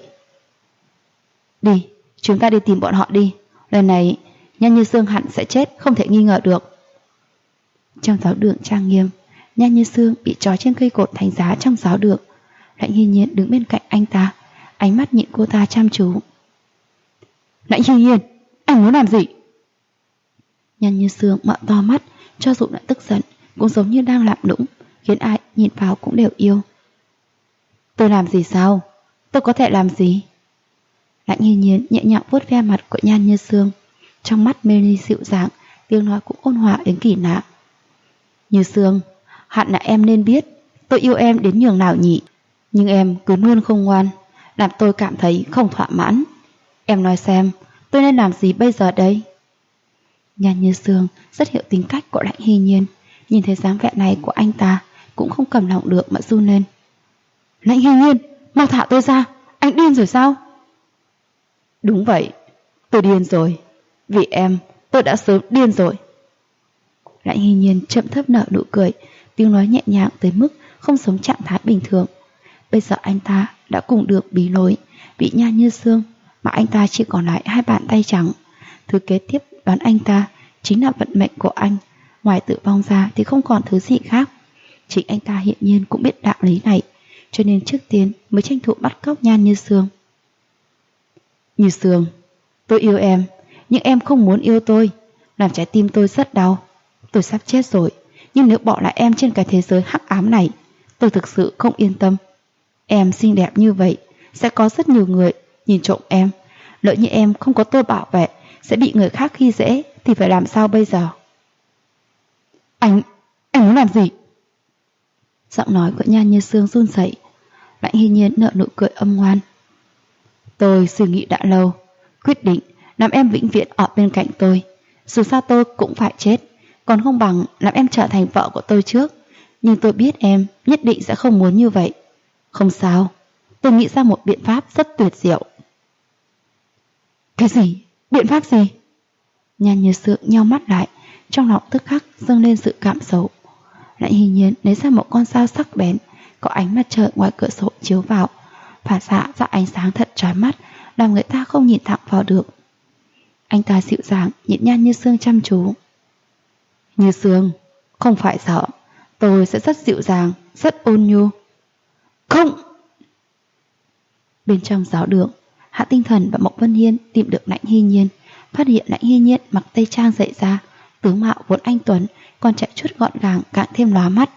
Đi, chúng ta đi tìm bọn họ đi. Lần này Nhan Như Sương hẳn sẽ chết, không thể nghi ngờ được. Trong giáo đường trang nghiêm, Nhan Như Sương bị trói trên cây cột thánh giá trong giáo đường. Lãnh Hiên Nhiên đứng bên cạnh anh ta, ánh mắt nhìn cô ta chăm chú. Lãnh Hiên Nhiên, anh muốn làm gì? Nhan Như Sương mở to mắt, cho dù đã tức giận cũng giống như đang làm nũng, khiến ai nhìn vào cũng đều yêu. Tôi làm gì sao? Tôi có thể làm gì? Lãnh Hiên Nhiên nhẹ nhàng vuốt ve mặt của Nhan Như Sương, trong mắt mê ly dịu dàng, tiếng nói cũng ôn hòa đến kỳ lạ. Như Sương, hẳn là em nên biết tôi yêu em đến nhường nào nhỉ? Nhưng em cứ luôn không ngoan, làm tôi cảm thấy không thỏa mãn. Em nói xem, tôi nên làm gì bây giờ đây? Nhan Như Sương rất hiểu tính cách của Lãnh Hiên Nhiên, nhìn thấy dáng vẻ này của anh ta cũng không cầm lòng được mà run lên. Lãnh Hiên Nhiên, mau thả tôi ra, anh điên rồi sao? Đúng vậy, tôi điên rồi. Vì em, tôi đã sớm điên rồi. Lãnh Hiên Nhiên chậm thấp nở nụ cười, tiếng nói nhẹ nhàng tới mức không giống trạng thái bình thường. Bây giờ anh ta đã cùng được bí lối, bị Nhan Như Sương, mà anh ta chỉ còn lại hai bàn tay trắng. Thứ kế tiếp đoán anh ta chính là vận mệnh của anh, ngoài tử vong ra thì không còn thứ gì khác. Chính anh ta hiển nhiên cũng biết đạo lý này, cho nên trước tiên mới tranh thủ bắt cóc Nhan Như Sương. Như Sương, tôi yêu em, nhưng em không muốn yêu tôi, làm trái tim tôi rất đau. Tôi sắp chết rồi, nhưng nếu bỏ lại em trên cái thế giới hắc ám này, tôi thực sự không yên tâm. Em xinh đẹp như vậy, sẽ có rất nhiều người nhìn trộm em. Lỡ như em không có tôi bảo vệ, sẽ bị người khác khi dễ, thì phải làm sao bây giờ? Anh muốn làm gì? Giọng nói của Nhan Như Sương run rẩy. Lãnh Hiên Nhiên nở nụ cười âm ngoan. Tôi suy nghĩ đã lâu, quyết định làm em vĩnh viễn ở bên cạnh tôi. Dù sao tôi cũng phải chết, còn không bằng làm em trở thành vợ của tôi trước. Nhưng tôi biết em nhất định sẽ không muốn như vậy. Không sao, tôi nghĩ ra một biện pháp rất tuyệt diệu. Cái gì? Biện pháp gì? Nhan Như Sương nheo mắt lại, trong lòng tức khắc dâng lên sự cảm xấu. Lãnh Hiên Nhiên lấy ra một con dao sắc bén, có ánh mặt trời ngoài cửa sổ chiếu vào, phản xạ ra ánh sáng thật chói mắt, làm người ta không nhìn thẳng vào được. Anh ta dịu dàng nhìn Nhan Như Sương chăm chú. Như Sương, không phải sợ, tôi sẽ rất dịu dàng, rất ôn nhu. Không! Bên trong giáo đường, Hạ Tinh Thần và Mộc Vân Hiên tìm được Lãnh Hiên Nhiên, phát hiện Lãnh Hiên Nhiên mặc tây trang dậy ra, tướng mạo vốn anh tuấn, còn chạy chút gọn gàng càng thêm lóa mắt.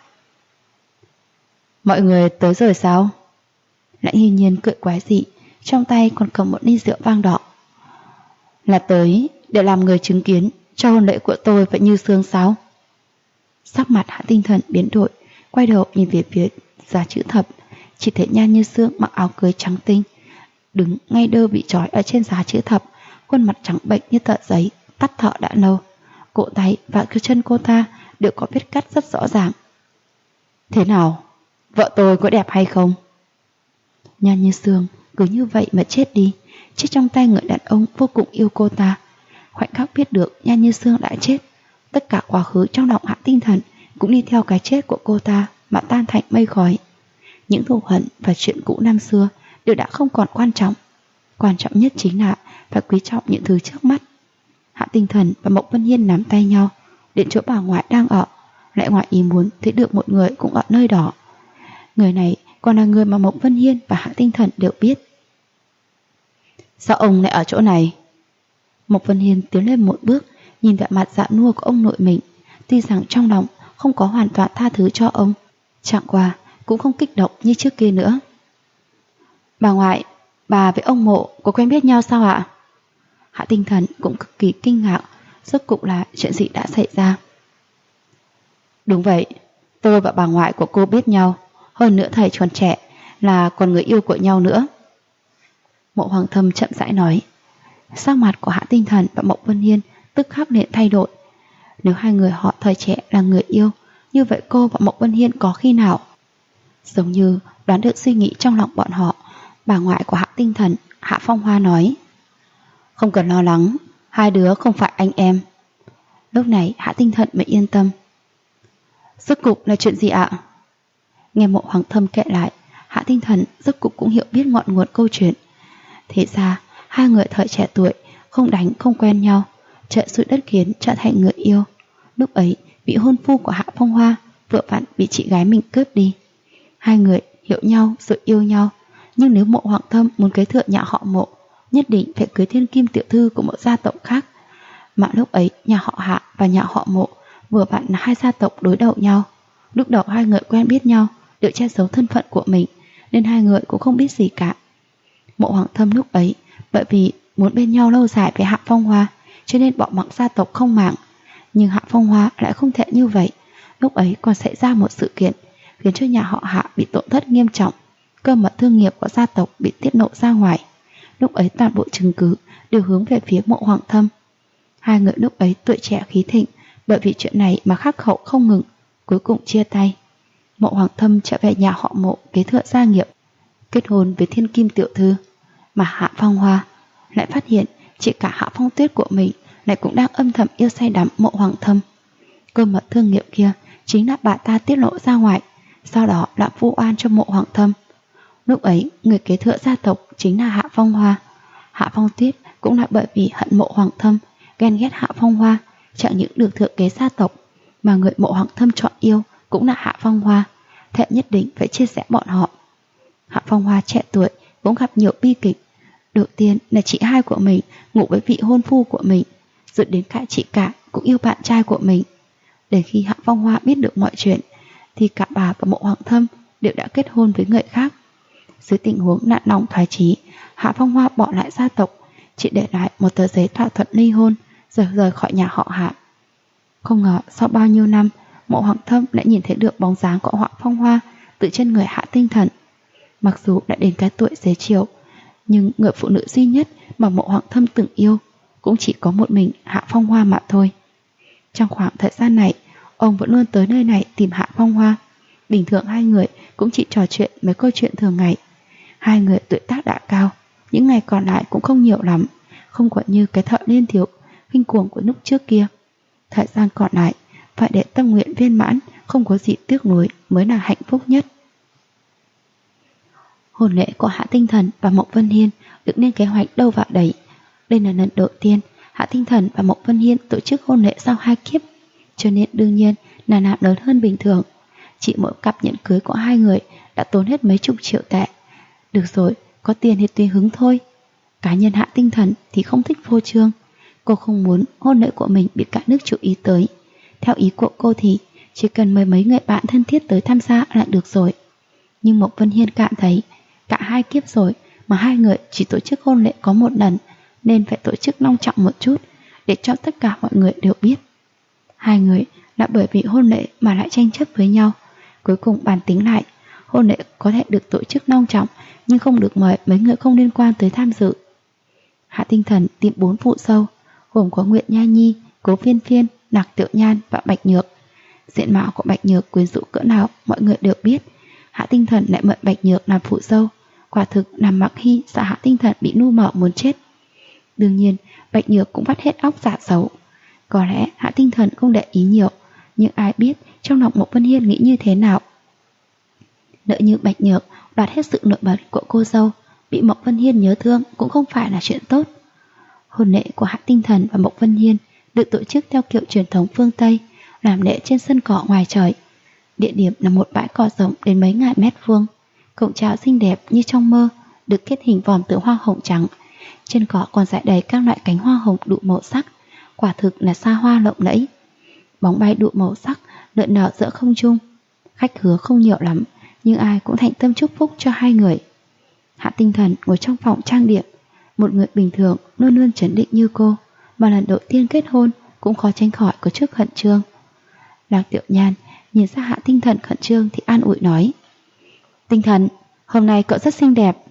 Mọi người tới rồi sao? Lãnh Hiên Nhiên cười quái dị, trong tay còn cầm một ly rượu vang đỏ. Là tới để làm người chứng kiến cho hôn lễ của tôi và Như Sương sao? Sắc mặt Hạ Tinh Thần biến đổi, quay đầu nhìn về phía giá chữ thập, chỉ thấy Nhan Như Sương mặc áo cưới trắng tinh, đứng ngay đơ bị trói ở trên giá chữ thập, khuôn mặt trắng bệch như tờ giấy, tắt thở đã lâu. Cổ tay và cái chân cô ta đều có vết cắt rất rõ ràng. Thế nào? Vợ tôi có đẹp hay không? Nhan Như Sương cứ như vậy mà chết đi, chết trong tay người đàn ông vô cùng yêu cô ta. Khoảnh khắc biết được Nhan Như Sương đã chết, tất cả quá khứ trong lòng Hạ Tinh Thần cũng đi theo cái chết của cô ta mà tan thành mây khói. Những thù hận và chuyện cũ năm xưa đều đã không còn quan trọng. Quan trọng nhất chính là phải quý trọng những thứ trước mắt. Hạ Tinh Thần và Mộc Vân Hiên nắm tay nhau đến chỗ bà ngoại đang ở, lại ngoài ý muốn thấy được một người cũng ở nơi đó. Người này còn là người mà Mộc Vân Hiên và Hạ Tinh Thần đều biết. Sao ông lại ở chỗ này? Mộc Vân Hiên tiến lên một bước, nhìn vẻ mặt dạ nua của ông nội mình, tuy rằng trong lòng không có hoàn toàn tha thứ cho ông, chẳng qua cũng không kích động như trước kia nữa. Bà ngoại, bà với ông Mộ có quen biết nhau sao ạ? Hạ Tinh Thần cũng cực kỳ kinh ngạc, rốt cuộc là chuyện gì đã xảy ra. Đúng vậy, tôi và bà ngoại của cô biết nhau, hơn nữa thầy còn trẻ, là còn người yêu của nhau nữa. Mộ Hoàng Thâm chậm rãi nói. Sắc mặt của Hạ Tinh Thần và Mộc Vân Hiên tức khắc liền thay đổi. Nếu hai người họ thời trẻ là người yêu, như vậy cô và Mộc Vân Hiên có khi nào? Giống như đoán được suy nghĩ trong lòng bọn họ, bà ngoại của Hạ Tinh Thần, Hạ Phong Hoa nói. Không cần lo lắng, hai đứa không phải anh em. Lúc này Hạ Tinh Thần mới yên tâm. Rốt cục là chuyện gì ạ? Nghe Mộ Hoàng Thâm kể lại, Hạ Tinh Thần rốt cục cũng hiểu biết ngọn nguồn câu chuyện. Thế ra hai người thời trẻ tuổi không đánh không quen nhau, trời xui đất khiến trở thành người yêu. Lúc ấy vị hôn phu của Hạ Phong Hoa vừa vặn bị chị gái mình cướp đi. Hai người hiểu nhau rồi yêu nhau, nhưng nếu Mộ Hoàng Thâm muốn kế thừa nhà họ Mộ, nhất định phải cưới thiên kim tiểu thư của một gia tộc khác. Mà lúc ấy nhà họ Hạ và nhà họ Mộ vừa vặn là hai gia tộc đối đầu nhau. Lúc đầu hai người quen biết nhau đều che giấu thân phận của mình, nên hai người cũng không biết gì cả. Mộ Hoàng Thâm lúc ấy bởi vì muốn bên nhau lâu dài với Hạ Phong Hoa, cho nên bỏ mặc gia tộc không màng. Nhưng Hạ Phong Hoa lại không thể như vậy. Lúc ấy còn xảy ra một sự kiện khiến cho nhà họ Hạ bị tổn thất nghiêm trọng. Cơ mật thương nghiệp của gia tộc bị tiết lộ ra ngoài. Lúc ấy toàn bộ chứng cứ đều hướng về phía Mộ Hoàng Thâm. Hai người lúc ấy tuổi trẻ khí thịnh, bởi vì chuyện này mà khắc khẩu không ngừng, cuối cùng chia tay. Mộ Hoàng Thâm trở về nhà họ Mộ kế thừa gia nghiệp, kết hôn với thiên kim tiểu thư. Mà Hạ Phong Hoa lại phát hiện chị cả Hạ Phong Tuyết của mình lại cũng đang âm thầm yêu say đắm Mộ Hoàng Thâm. Cơ mật thương nghiệp kia chính là bà ta tiết lộ ra ngoài, sau đó đã vu oan cho Mộ Hoàng Thâm. Lúc ấy người kế thừa gia tộc chính là Hạ Phong Hoa. Hạ Phong Tuyết cũng là bởi vì hận Mộ Hoàng Thâm, ghen ghét Hạ Phong Hoa chẳng những được thừa kế gia tộc, mà người Mộ Hoàng Thâm chọn yêu cũng là Hạ Phong Hoa, thệ nhất định phải chia sẻ bọn họ. Hạ Phong Hoa trẻ tuổi cũng gặp nhiều bi kịch. Đầu tiên là chị hai của mình ngủ với vị hôn phu của mình, rồi đến cả chị cả cũng yêu bạn trai của mình. Đến khi Hạ Phong Hoa biết được mọi chuyện thì cả bà và Mộ Hoàng Thâm đều đã kết hôn với người khác. Dưới tình huống nạn lòng thoái chí, Hạ Phong Hoa bỏ lại gia tộc, chỉ để lại một tờ giấy thỏa thuận ly hôn rồi rời khỏi nhà họ Hạ. Không ngờ sau bao nhiêu năm, Mộ Hoàng Thâm lại nhìn thấy được bóng dáng của Hạ Phong Hoa từ trên người Hạ Tinh Thần. Mặc dù đã đến cái tuổi xế chiều, nhưng người phụ nữ duy nhất mà Mộ Hoàng Thâm từng yêu cũng chỉ có một mình Hạ Phong Hoa mà thôi. Trong khoảng thời gian này, ông vẫn luôn tới nơi này tìm Hạ Phong Hoa. Bình thường hai người cũng chỉ trò chuyện mấy câu chuyện thường ngày. Hai người tuổi tác đã cao, những ngày còn lại cũng không nhiều lắm, không còn như cái thợ liên thiếu khinh cuồng của lúc trước kia. Thời gian còn lại phải để tâm nguyện viên mãn, không có gì tiếc nuối mới là hạnh phúc nhất. Hôn lễ của Hạ Tinh Thần và Mộc Vân Hiên được lên kế hoạch đâu vào đấy. Đây là lần đầu tiên Hạ Tinh Thần và Mộc Vân Hiên tổ chức hôn lễ sau 2 kiếp, cho nên đương nhiên là nạp lớn hơn bình thường. Chỉ mỗi cặp nhẫn cưới của hai người đã tốn hết mấy chục triệu tệ. Được rồi, có tiền thì tùy hứng thôi. Cá nhân Hạ Tinh Thần thì không thích phô trương. Cô không muốn hôn lễ của mình bị cả nước chú ý tới. Theo ý của cô thì chỉ cần mời mấy người bạn thân thiết tới tham gia là được rồi. Nhưng Mộc Vân Hiên cảm thấy cả 2 kiếp rồi mà hai người chỉ tổ chức hôn lễ có 1 lần, nên phải tổ chức long trọng một chút để cho tất cả mọi người đều biết. Hai người đã bởi vì hôn lễ mà lại tranh chấp với nhau. Cuối cùng bàn tính lại, hôn lễ có thể được tổ chức long trọng nhưng không được mời mấy người không liên quan tới tham dự. Hạ Tinh Thần tìm 4 phụ dâu, gồm có Nguyệt Nha Nhi, Cố Phiên Phiên, Lạc Tiểu Nhan và Bạch Nhược. Diện mạo của Bạch Nhược quyến rũ cỡ nào mọi người đều biết. Hạ Tinh Thần lại mời Bạch Nhược làm phụ dâu, quả thực làm Mặc Hy sợ Hạ Tinh Thần bị nu mỏ muốn chết. Đương nhiên Bạch Nhược cũng vắt hết óc giả xấu. Có lẽ Hạ Tinh Thần không để ý nhiều, nhưng ai biết trong lòng Mộc Vân Hiên nghĩ như thế nào. Lỡ như Bạch Nhược đoạt hết sự nổi bật của cô dâu, bị Mộc Vân Hiên nhớ thương cũng không phải là chuyện tốt. Hôn lễ của Hạ Tinh Thần và Mộc Vân Hiên được tổ chức theo kiểu truyền thống phương Tây, làm lễ trên sân cỏ ngoài trời. Địa điểm là một bãi cỏ rộng đến mấy ngàn mét vuông. Cổng chào xinh đẹp như trong mơ, được kết hình vòm từ hoa hồng trắng. Trên cỏ còn rải đầy các loại cánh hoa hồng đủ màu sắc, quả thực là xa hoa lộng lẫy. Bóng bay đủ màu sắc lượn lờ giữa không trung. Khách hứa không nhiều lắm, nhưng ai cũng thành tâm chúc phúc cho hai người. Hạ Tinh Thần ngồi trong phòng trang điểm. Một người bình thường luôn luôn trấn định như cô, mà lần đầu tiên kết hôn cũng khó tránh khỏi có chút khẩn trương. Lạc Tiểu Nhan nhìn ra Hạ Tinh Thần khẩn trương thì an ủi nói: Tinh Thần, hôm nay cậu rất xinh đẹp.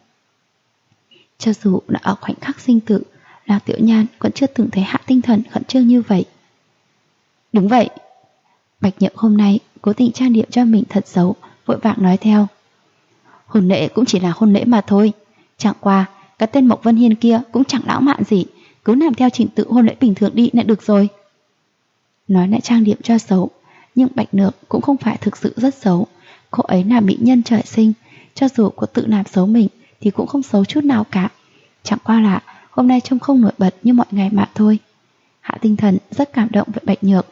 Cho dù là ở khoảnh khắc sinh tử, Lạc Tiểu Nhan còn chưa từng thấy Hạ Tinh Thần khẩn trương như vậy. Đúng vậy. Bạch Nhược hôm nay cố tình trang điểm cho mình thật xấu, vội vàng nói theo: Hôn lễ cũng chỉ là hôn lễ mà thôi. Chẳng qua cái tên Mộc Vân Hiên kia cũng chẳng lãng mạn gì, cứ làm theo trình tự hôn lễ bình thường đi lại được rồi. Nói lại trang điểm cho xấu, nhưng Bạch Nhược cũng không phải thực sự rất xấu. cô ấy là mỹ nhân trời sinh, cho dù cô tự làm xấu mình thì cũng không xấu chút nào cả. Chẳng qua là hôm nay trông không nổi bật như mọi ngày mà thôi. Hạ Tinh Thần rất cảm động với Bạch Nhược.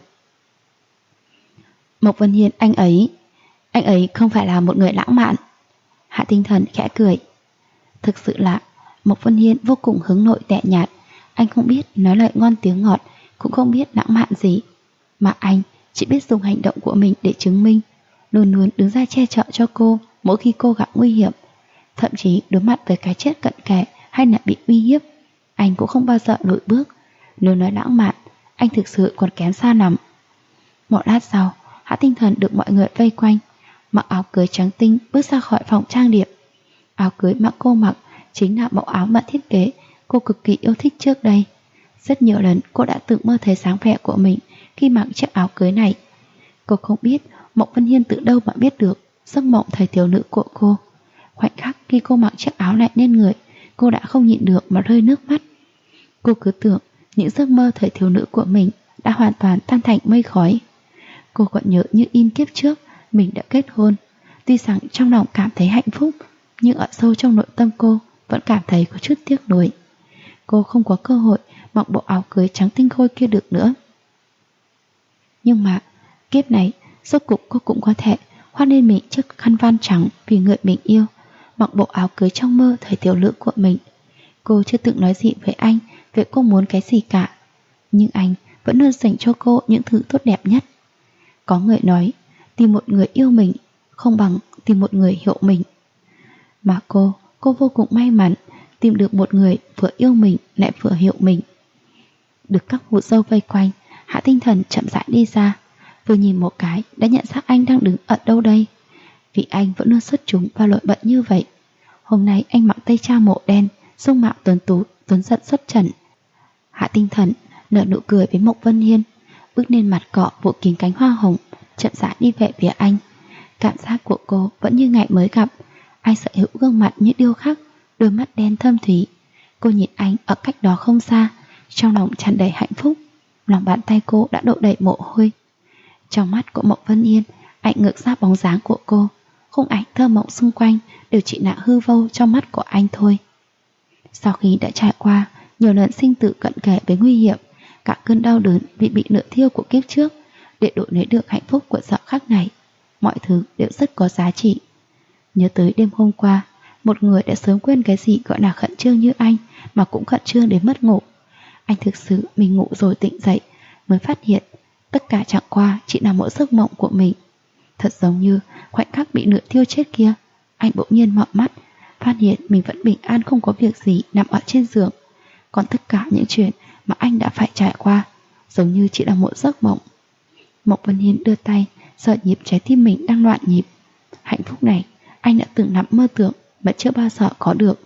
Mộc Vân Hiên anh ấy không phải là một người lãng mạn. Hạ Tinh Thần khẽ cười. Thực sự là Mộc Vân Hiên vô cùng hướng nội tẻ nhạt. Anh không biết nói lời ngon tiếng ngọt, cũng không biết lãng mạn gì, mà anh chỉ biết dùng hành động của mình để chứng minh, luôn luôn đứng ra che chở cho cô mỗi khi cô gặp nguy hiểm. Thậm chí đối mặt với cái chết cận kề hay là bị uy hiếp, anh cũng không bao giờ lùi bước. Nếu nói lãng mạn, anh thực sự còn kém xa lắm. Một lát sau, Hạ Tinh Thần được mọi người vây quanh, mặc áo cưới trắng tinh bước ra khỏi phòng trang điểm. Áo cưới mà cô mặc chính là mẫu áo mà thiết kế cô cực kỳ yêu thích trước đây. Rất nhiều lần cô đã từng mơ thấy dáng vẻ của mình khi mặc chiếc áo cưới này. Cô không biết Mộc Vân Hiên từ đâu mà biết được giấc mộng thời thiếu nữ của cô. Khoảnh khắc khi cô mặc chiếc áo này lên người, cô đã không nhịn được mà rơi nước mắt. Cô cứ tưởng những giấc mơ thời thiếu nữ của mình đã hoàn toàn tan thành mây khói. Cô còn nhớ như in kiếp trước mình đã kết hôn. Tuy rằng trong lòng cảm thấy hạnh phúc, nhưng ở sâu trong nội tâm cô vẫn cảm thấy có chút tiếc nuối. Cô không có cơ hội mặc bộ áo cưới trắng tinh khôi kia được nữa. Nhưng mà kiếp này rốt cục cô cũng có thể khoác lên mình chiếc khăn voan trắng vì người mình yêu, mặc bộ áo cưới trong mơ thời thiếu nữ của mình. Cô chưa từng nói gì với anh về cô muốn cái gì cả, nhưng anh vẫn luôn dành cho cô những thứ tốt đẹp nhất. Có người nói tìm một người yêu mình không bằng tìm một người hiểu mình. Mà cô vô cùng may mắn tìm được một người vừa yêu mình lại vừa hiểu mình. Được các vụ dâu vây quanh, Hạ Tinh Thần chậm rãi đi ra. Vừa nhìn một cái đã nhận ra anh đang đứng ở đâu đây. Vì anh vẫn luôn xuất chúng và nổi bật như vậy. Hôm nay anh mặc tây trang màu đen, dung mạo tuấn tú, tuấn giật xuất trần. Hạ Tinh Thần nở nụ cười với Mộc Vân Hiên, bước lên mặt cọ bộ kín cánh hoa hồng, chậm rãi đi về phía anh. Cảm giác của cô vẫn như ngày mới gặp. Anh sở hữu gương mặt như điêu khắc, đôi mắt đen thâm thúy. Cô nhìn anh ở cách đó không xa, trong lòng tràn đầy hạnh phúc. Lòng bàn tay cô đã đổ đầy mồ hôi. Trong mắt của Mộc Vân Yên ảnh ngược ra bóng dáng của cô. Khung ảnh thơ mộng xung quanh đều chỉ là hư vô trong mắt của anh thôi. Sau khi đã trải qua nhiều lần sinh tử cận kề với nguy hiểm, cả cơn đau đớn vì bị lửa thiêu của kiếp trước, để đổi lấy được hạnh phúc của giờ khắc này, mọi thứ đều rất có giá trị. Nhớ tới đêm hôm qua, một người đã sớm quên cái gì gọi là khẩn trương như anh mà cũng khẩn trương đến mất ngủ. Anh thực sự mình ngủ rồi tỉnh dậy mới phát hiện tất cả chẳng qua chỉ là một giấc mộng của mình. Thật giống như khoảnh khắc bị lửa thiêu chết kia, anh bỗng nhiên mở mắt, phát hiện mình vẫn bình an không có việc gì nằm ở trên giường. Còn tất cả những chuyện mà anh đã phải trải qua giống như chỉ là một giấc mộng. Mộc Vân Hiên đưa tay sờ nhịp trái tim mình đang loạn nhịp. Hạnh phúc này anh đã từng nằm mơ tưởng mà chưa bao giờ có được.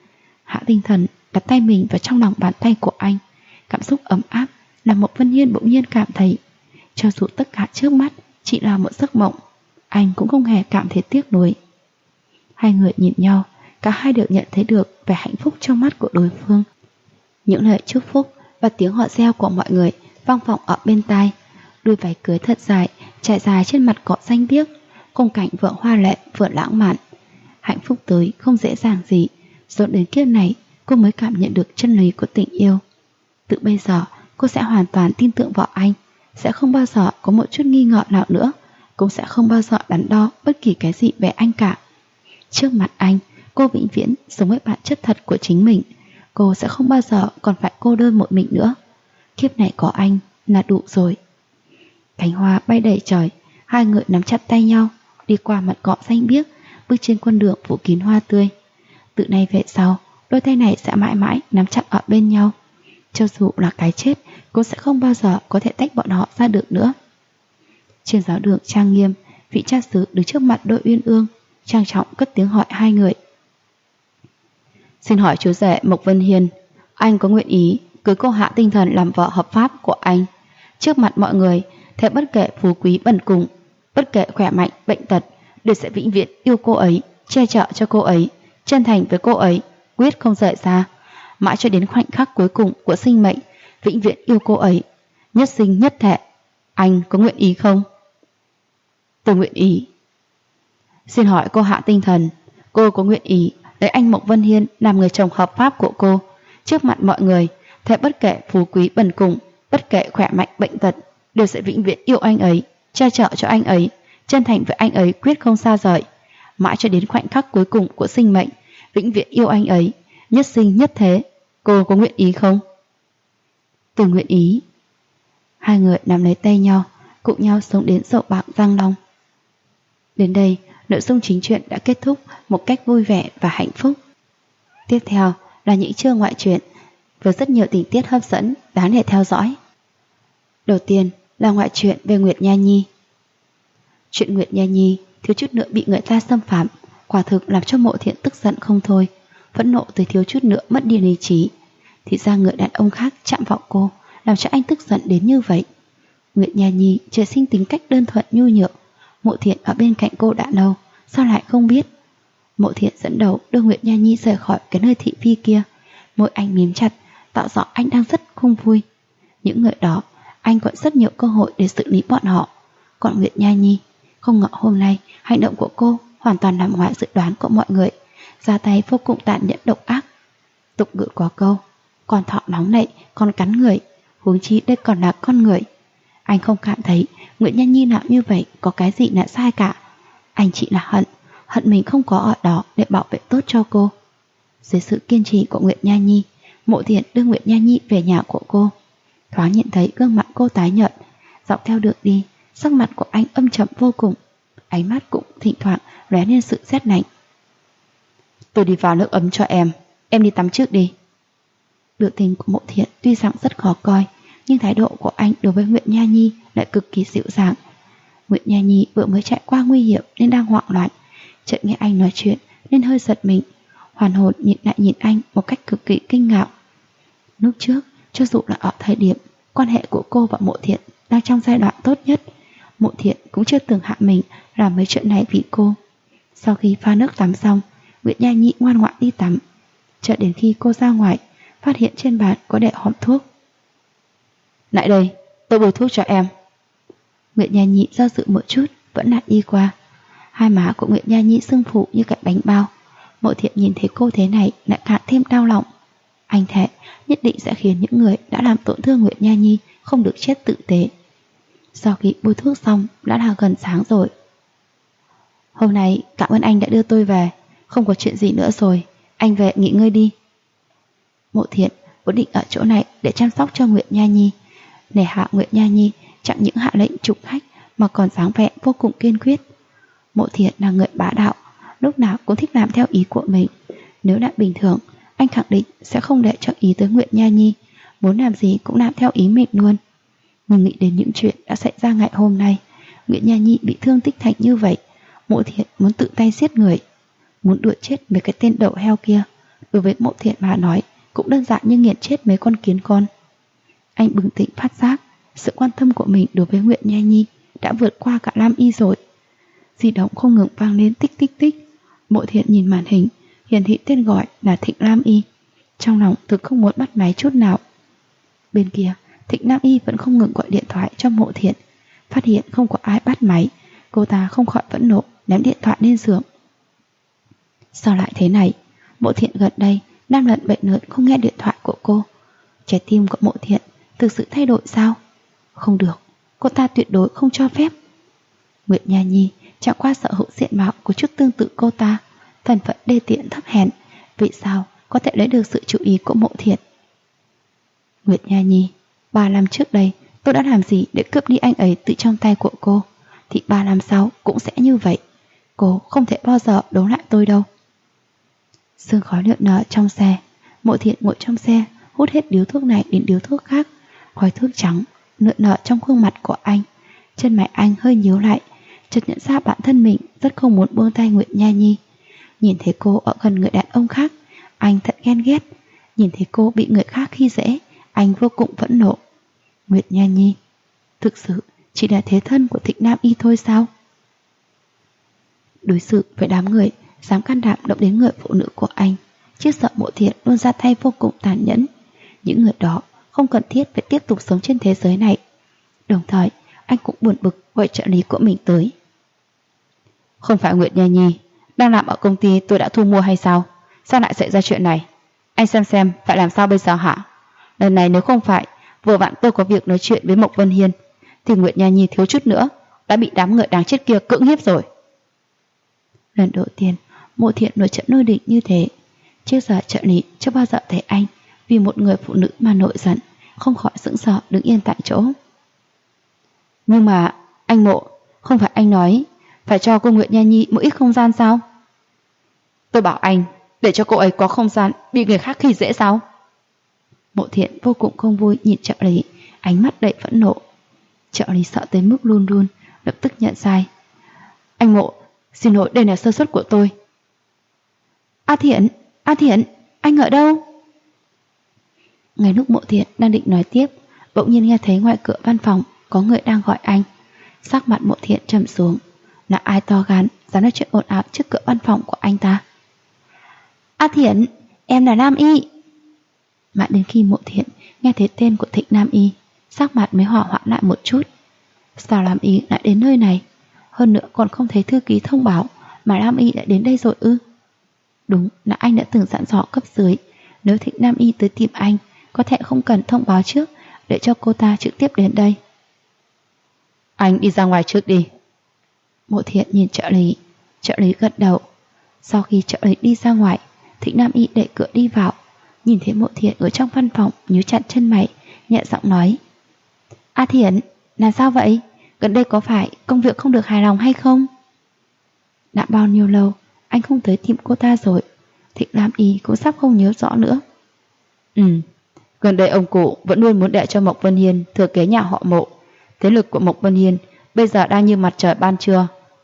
Hạ Tinh Thần đặt tay mình vào trong lòng bàn tay của anh. Cảm xúc ấm áp làm Mộc Vân Hiên bỗng nhiên cảm thấy cho dù tất cả trước mắt chỉ là một giấc mộng, anh cũng không hề cảm thấy tiếc nuối. Hai người nhìn nhau, cả hai đều nhận thấy được vẻ hạnh phúc trong mắt của đối phương. Những lời chúc phúc và tiếng họ reo của mọi người vang vọng ở bên tai. Đôi váy cưới thật dài trải dài trên mặt cỏ xanh biếc, khung cảnh vừa hoa lệ vừa lãng mạn. Hạnh phúc tới không dễ dàng gì, rồi đến kiếp này cô mới cảm nhận được chân lý của tình yêu. Từ bây giờ cô sẽ hoàn toàn tin tưởng vào anh, sẽ không bao giờ có một chút nghi ngờ nào nữa, cũng sẽ không bao giờ đắn đo bất kỳ cái gì về anh cả. Trước mặt anh, cô vĩnh viễn sống với bản chất thật của chính mình. Cô sẽ không bao giờ còn phải cô đơn một mình nữa. Kiếp này có anh là đủ rồi. Cánh hoa bay đầy trời, hai người nắm chặt tay nhau, đi qua mặt cỏ xanh biếc, bước trên con đường phủ kín hoa tươi. Từ nay về sau, đôi tay này sẽ mãi mãi nắm chặt ở bên nhau. Cho dù là cái chết, cũng sẽ không bao giờ có thể tách bọn họ ra được nữa. Trên giáo đường trang nghiêm, vị cha xứ đứng trước mặt đôi uyên ương, trang trọng cất tiếng hỏi hai người. Xin hỏi chú rể Mộc Vân Hiên, anh có nguyện ý cưới cô Hạ Tinh Thần làm vợ hợp pháp của anh, trước mặt mọi người, thế bất kể phú quý bần cùng, bất kể khỏe mạnh bệnh tật, đều sẽ vĩnh viễn yêu cô ấy, che chở cho cô ấy, chân thành với cô ấy, quyết không rời xa, mãi cho đến khoảnh khắc cuối cùng của sinh mệnh, vĩnh viễn yêu cô ấy, nhất sinh nhất thể. Anh có nguyện ý không? Tôi nguyện ý. Xin hỏi cô Hạ Tinh Thần, cô có nguyện ý lấy anh Mộng Vân Hiên làm người chồng hợp pháp của cô, trước mặt mọi người, thế bất kể phú quý bần cùng, bất kể khỏe mạnh bệnh tật, đều sẽ vĩnh viễn yêu anh ấy, che chở cho anh ấy, chân thành với anh ấy, quyết không xa rời, mãi cho đến khoảnh khắc cuối cùng của sinh mệnh, vĩnh viễn yêu anh ấy, nhất sinh nhất thế. Cô có nguyện ý không? Tôi nguyện ý. Hai người nắm lấy tay nhau, cùng nhau sống đến dậu bạc răng long. Đến đây, nội dung chính truyện đã kết thúc một cách vui vẻ và hạnh phúc. Tiếp theo là những chương ngoại truyện với rất nhiều tình tiết hấp dẫn đáng để theo dõi. Đầu tiên là ngoại truyện về Nguyệt Nha Nhi. Chuyện Nguyệt Nha Nhi thiếu chút nữa bị người ta xâm phạm, quả thực làm cho Mộ Thiện tức giận không thôi, phẫn nộ tới thiếu chút nữa mất đi lý trí. Thì ra người đàn ông khác chạm vào cô, làm cho anh tức giận đến như vậy. Nguyệt Nha Nhi trời sinh tính cách đơn thuần nhu nhược, Mộ Thiện ở bên cạnh cô đã lâu, sao lại không biết. Mộ Thiện dẫn đầu đưa Nguyệt Nha Nhi rời khỏi cái nơi thị phi kia, môi anh mím chặt, tạo rõ anh đang rất không vui. Những người đó, anh có rất nhiều cơ hội để xử lý bọn họ. Còn Nguyệt Nha Nhi, không ngờ hôm nay hành động của cô hoàn toàn nằm ngoài dự đoán của mọi người, ra tay vô cùng tàn nhẫn độc ác. Tục ngữ có câu, con thỏ nóng nảy còn cắn người, huống chi đây còn là con người. Anh không cảm thấy Nguyệt Nha Nhi làm như vậy có cái gì là sai cả. Anh chỉ là hận mình không có ở đó để bảo vệ tốt cho cô. Dưới sự kiên trì của Nguyệt Nha Nhi, Mộ Thiện đưa Nguyệt Nha Nhi về nhà của cô. Thoáng nhìn thấy gương mặt cô tái nhợt, dọc theo đường đi, sắc mặt của anh âm trầm vô cùng, ánh mắt cũng thỉnh thoảng lóe lên sự rét lạnh. Tôi đi vào nước ấm cho em đi tắm trước đi. Biểu tình của Mộ Thiện tuy rằng rất khó coi, nhưng thái độ của anh đối với Nguyệt Nha Nhi lại cực kỳ dịu dàng. Nguyệt Nha Nhi vừa mới chạy qua nguy hiểm nên đang hoảng loạn, chợt nghe anh nói chuyện nên hơi giật mình, hoàn hồn nhìn anh một cách cực kỳ kinh ngạc. Lúc trước, cho dù là ở thời điểm quan hệ của cô và Mộ Thiện đang trong giai đoạn tốt nhất, Mộ Thiện cũng chưa từng hạ mình làm mấy chuyện này vì cô. Sau khi pha nước tắm xong, Nguyệt Nha Nhi ngoan ngoãn đi tắm, chợt đến khi cô ra ngoài, phát hiện trên bàn có để hòm thuốc. Lại đây, tôi bôi thuốc cho em. Nguyệt Nha Nhi do dự một chút, vẫn lại đi qua. Hai má của Nguyệt Nha Nhi sưng phù như cái bánh bao. Mộ Thiện nhìn thấy cô thế này lại càng thêm đau lòng. Anh thề nhất định sẽ khiến những người đã làm tổn thương Nguyệt Nha Nhi không được chết tử tế. Sau khi bôi thuốc xong đã là gần sáng rồi. Hôm nay cảm ơn anh đã đưa tôi về, không có chuyện gì nữa rồi, anh về nghỉ ngơi đi. Mộ Thiện vốn định ở chỗ này để chăm sóc cho Nguyệt Nha Nhi. Nể hạ Nguyệt Nha Nhi chẳng những hạ lệnh trục khách mà còn dáng vẻ vô cùng kiên quyết. Mộ Thiện là người bá đạo, lúc nào cũng thích làm theo ý của mình. Nếu là bình thường, anh khẳng định sẽ không để cho ý tới Nguyệt Nha Nhi, muốn làm gì cũng làm theo ý mình luôn. Nhưng nghĩ đến những chuyện đã xảy ra ngày hôm nay, Nguyệt Nha Nhi bị thương tích thành như vậy, Mộ Thiện muốn tự tay giết người, muốn đuổi chết mấy cái tên đậu heo kia. Đối với Mộ Thiện mà nói, cũng đơn giản như nghiền chết mấy con kiến con. Anh bừng tỉnh phát giác, sự quan tâm của mình đối với Nguyệt Nha Nhi đã vượt qua cả Lam Y rồi. Di động không ngừng vang lên tích tích tích. Mộ Thiện nhìn màn hình, hiển thị tên gọi là Thịnh Lam Y. Trong lòng thực không muốn bắt máy chút nào. Bên kia, Thịnh Lam Y vẫn không ngừng gọi điện thoại cho Mộ Thiện. Phát hiện không có ai bắt máy, cô ta không khỏi phẫn nộ, ném điện thoại lên giường. Sao lại thế này? Mộ Thiện gần đây 5 lần bệnh nượn không nghe điện thoại của cô. Trái tim của Mộ Thiện thực sự thay đổi sao? Không được, cô ta tuyệt đối không cho phép. Nguyệt Nha Nhi chẳng qua sở hữu diện mạo có chút tương tự cô ta, thân phận đê tiện thấp hèn, vì sao có thể lấy được sự chú ý của Mộ Thiện? Nguyệt Nha Nhi, 3 năm trước đây tôi đã làm gì để cướp đi anh ấy từ trong tay của cô, thì 3 năm sau cũng sẽ như vậy. Cô không thể bao giờ đấu lại tôi đâu. Sương khói lượn lờ trong xe. Mộ Thiện ngồi trong xe, hút hết điếu thuốc này đến điếu thuốc khác. Khói thuốc trắng lượn lờ trong khuôn mặt của anh. Chân mày anh hơi nhíu lại, chợt nhận ra bản thân mình rất không muốn buông tay Nguyệt Nha Nhi. Nhìn thấy cô ở gần người đàn ông khác, anh thật ghen ghét. Nhìn thấy cô bị người khác khi dễ, anh vô cùng phẫn nộ. Nguyệt Nha Nhi, thực sự chỉ là thế thân của Thịnh Nam Y thôi sao? Đối xử với đám người dám can đảm động đến người phụ nữ của anh, chứ sợ Mộ Thiện luôn ra tay vô cùng tàn nhẫn. Những người đó không cần thiết phải tiếp tục sống trên thế giới này. Đồng thời anh cũng buồn bực gọi trợ lý của mình tới. Không phải Nguyệt Nha Nhi đang làm ở công ty tôi đã thu mua hay sao? Sao lại xảy ra chuyện này? Anh xem phải làm sao bây giờ hả? Lần này nếu không phải vừa vặn tôi có việc nói chuyện với Mộc Vân Hiên thì Nguyệt Nha Nhi thiếu chút nữa đã bị đám người đáng chết kia cưỡng hiếp rồi. Lần đầu tiên Mộ Thiện nổi trận nôi định như thế. Trước giờ trợ lý chưa bao giờ thấy anh vì một người phụ nữ mà nổi giận, không khỏi sững sờ đứng yên tại chỗ. Nhưng mà anh Mộ, không phải anh nói phải cho cô Nguyệt Nha Nhi một ít không gian sao? Tôi bảo anh để cho cô ấy có không gian bị người khác khi dễ sao? Mộ Thiện vô cùng không vui nhìn trợ lý, ánh mắt đầy phẫn nộ. Trợ lý sợ tới mức run run, lập tức nhận sai. Anh Mộ, xin lỗi, đây là sơ suất của tôi. A Thiện, anh ở đâu? Ngay lúc Mộ Thiện đang định nói tiếp, bỗng nhiên nghe thấy ngoài cửa văn phòng có người đang gọi anh. Sắc mặt Mộ Thiện trầm xuống. Là ai to gan dám nói chuyện ồn ào trước cửa văn phòng của anh ta? A Thiện, em là Nam Y. Mãi đến khi Mộ Thiện nghe thấy tên của Thịnh Nam Y, sắc mặt mới hỏa hoãn lại một chút. Sao Nam Y lại đến nơi này? Hơn nữa còn không thấy thư ký thông báo mà Nam Y đã đến đây rồi ư? Đúng là anh đã từng dặn dò cấp dưới, nếu Thịnh Nam Y tới tìm anh, có thể không cần thông báo trước, để cho cô ta trực tiếp đến đây. Anh đi ra ngoài trước đi. Mộ Thiện nhìn trợ lý gật đầu. Sau khi trợ lý đi ra ngoài, Thịnh Nam Y đẩy cửa đi vào, nhìn thấy Mộ Thiện ở trong văn phòng, nhíu chặt chân mày, nhẹ giọng nói: A Thiện, là sao vậy? Gần đây có phải công việc không được hài lòng hay không? Đã bao nhiêu lâu anh không tới tìm cô ta rồi? Thịnh Nam Y cũng sắp không nhớ rõ nữa. Gần đây ông cụ vẫn luôn muốn để cho Mộc Vân Hiên thừa kế nhà họ Mộ. Thế lực của Mộc Vân Hiên bây giờ đang như mặt trời ban trưa.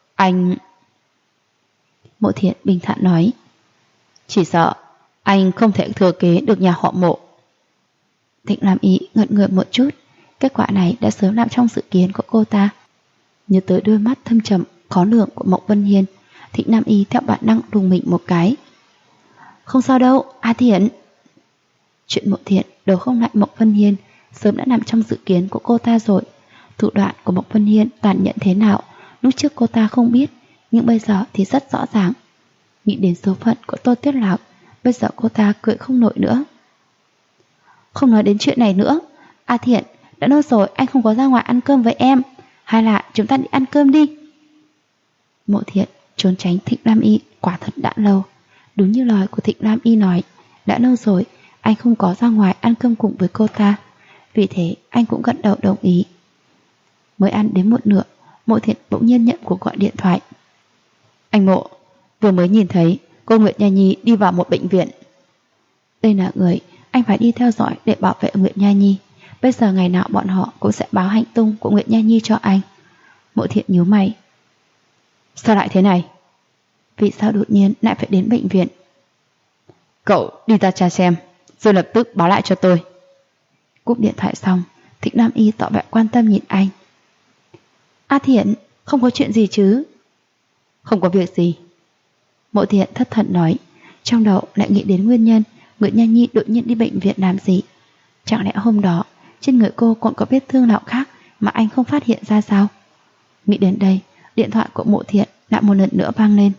Mộ Thiện bình thản nói: chỉ sợ anh không thể thừa kế được nhà họ Mộ. Thịnh Nam Y ngẩn người một chút. Kết quả này đã sớm nằm trong dự kiến của cô ta. Nhớ tới đôi mắt thâm trầm khó lường của Mộc Vân Hiên, Thịnh Nam Y theo bản năng đùng mình một cái. Không sao đâu, A Thiện. Chuyện Mộ Thiện đấu không lại Mộc Vân Hiên sớm đã nằm trong dự kiến của cô ta rồi. Thủ đoạn của Mộc Vân Hiên tàn nhẫn thế nào lúc trước cô ta không biết, nhưng bây giờ thì rất rõ ràng. Nghĩ đến số phận của Tô Tuyết Lạc, bây giờ cô ta cười không nổi nữa. Không nói đến chuyện này nữa. A Thiện, đã lâu rồi anh không có ra ngoài ăn cơm với em, hay là chúng ta đi ăn cơm đi? Mộ Thiện trốn tránh Thịnh Nam Y quả thật đã lâu. Đúng như lời của Thịnh Nam Y nói, đã lâu rồi anh không có ra ngoài ăn cơm cùng với cô ta. Vì thế anh cũng gật đầu đồng ý. Mới ăn đến một nửa, Mộ Thiện bỗng nhiên nhận cuộc gọi điện thoại. Anh Mộ, vừa mới nhìn thấy cô Nguyệt Nha Nhi đi vào một bệnh viện. Đây là người anh phải đi theo dõi để bảo vệ Nguyệt Nha Nhi. Bây giờ ngày nào bọn họ cũng sẽ báo hành tung của Nguyệt Nha Nhi cho anh. Mộ Thiện nhíu mày. Sao lại thế này? Vì sao đột nhiên lại phải đến bệnh viện? Cậu đi ra tra xem, rồi lập tức báo lại cho tôi. Cúp điện thoại xong, Thịnh Nam Y tỏ vẻ quan tâm nhìn anh. A Thiện, không có chuyện gì chứ? Không có việc gì. Mộ Thiện thất thần nói, trong đầu lại nghĩ đến nguyên nhân Nguyệt Nha Nhi đột nhiên đi bệnh viện làm gì. Chẳng lẽ hôm đó trên người cô còn có vết thương nào khác mà anh không phát hiện ra sao? Nghĩ đến đây, điện thoại của Mộ Thiện lại một lần nữa vang lên.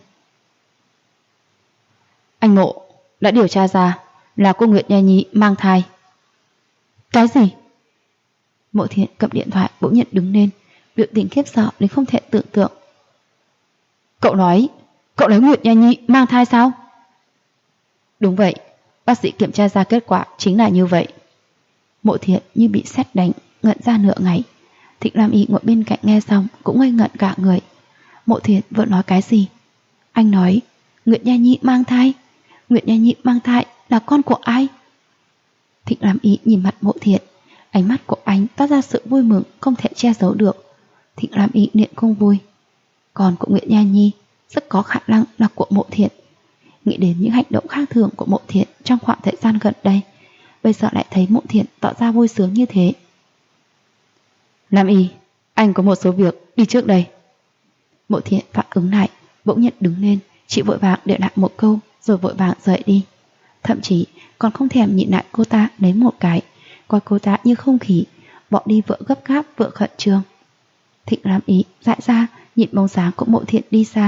Anh Mộ, đã điều tra ra là cô Nguyệt Nha Nhi mang thai. Cái gì? Mộ Thiện cầm điện thoại bỗng nhiên đứng lên, biểu tình khiếp sợ đến không thể tưởng tượng. Cậu nói Nguyệt Nha Nhi mang thai sao? Đúng vậy, bác sĩ kiểm tra ra kết quả chính là như vậy. Mộ Thiện như bị sét đánh, ngẩn ra nửa ngày. Thịnh Lam Y ngồi bên cạnh nghe xong cũng ngây ngẩn cả người. Mộ Thiện vừa nói cái gì? Anh nói Nguyệt Nha Nhi mang thai. Nguyệt Nha Nhi mang thai là con của ai? Thịnh Lam Y nhìn mặt Mộ Thiện, ánh mắt của anh toát ra sự vui mừng không thể che giấu được. Thịnh Lam Y niệm không vui. Con của Nguyệt Nha Nhi rất có khả năng là của Mộ Thiện. Nghĩ đến những hành động khác thường của Mộ Thiện trong khoảng thời gian gần đây, bây giờ lại thấy Mộ Thiện tỏ ra vui sướng như thế. Lam Y, anh có một số việc đi trước đây. Mộ Thiện phản ứng lại, bỗng nhiên đứng lên, chị vội vàng để lại một câu rồi vội vàng rời đi. Thậm chí còn không thèm nhìn lại cô ta lấy một cái, coi cô ta như không khí, bỏ đi vừa gấp gáp vừa khẩn trương. Thịnh Lam Y dại ra nhìn bóng dáng của Mộ Thiện đi xa,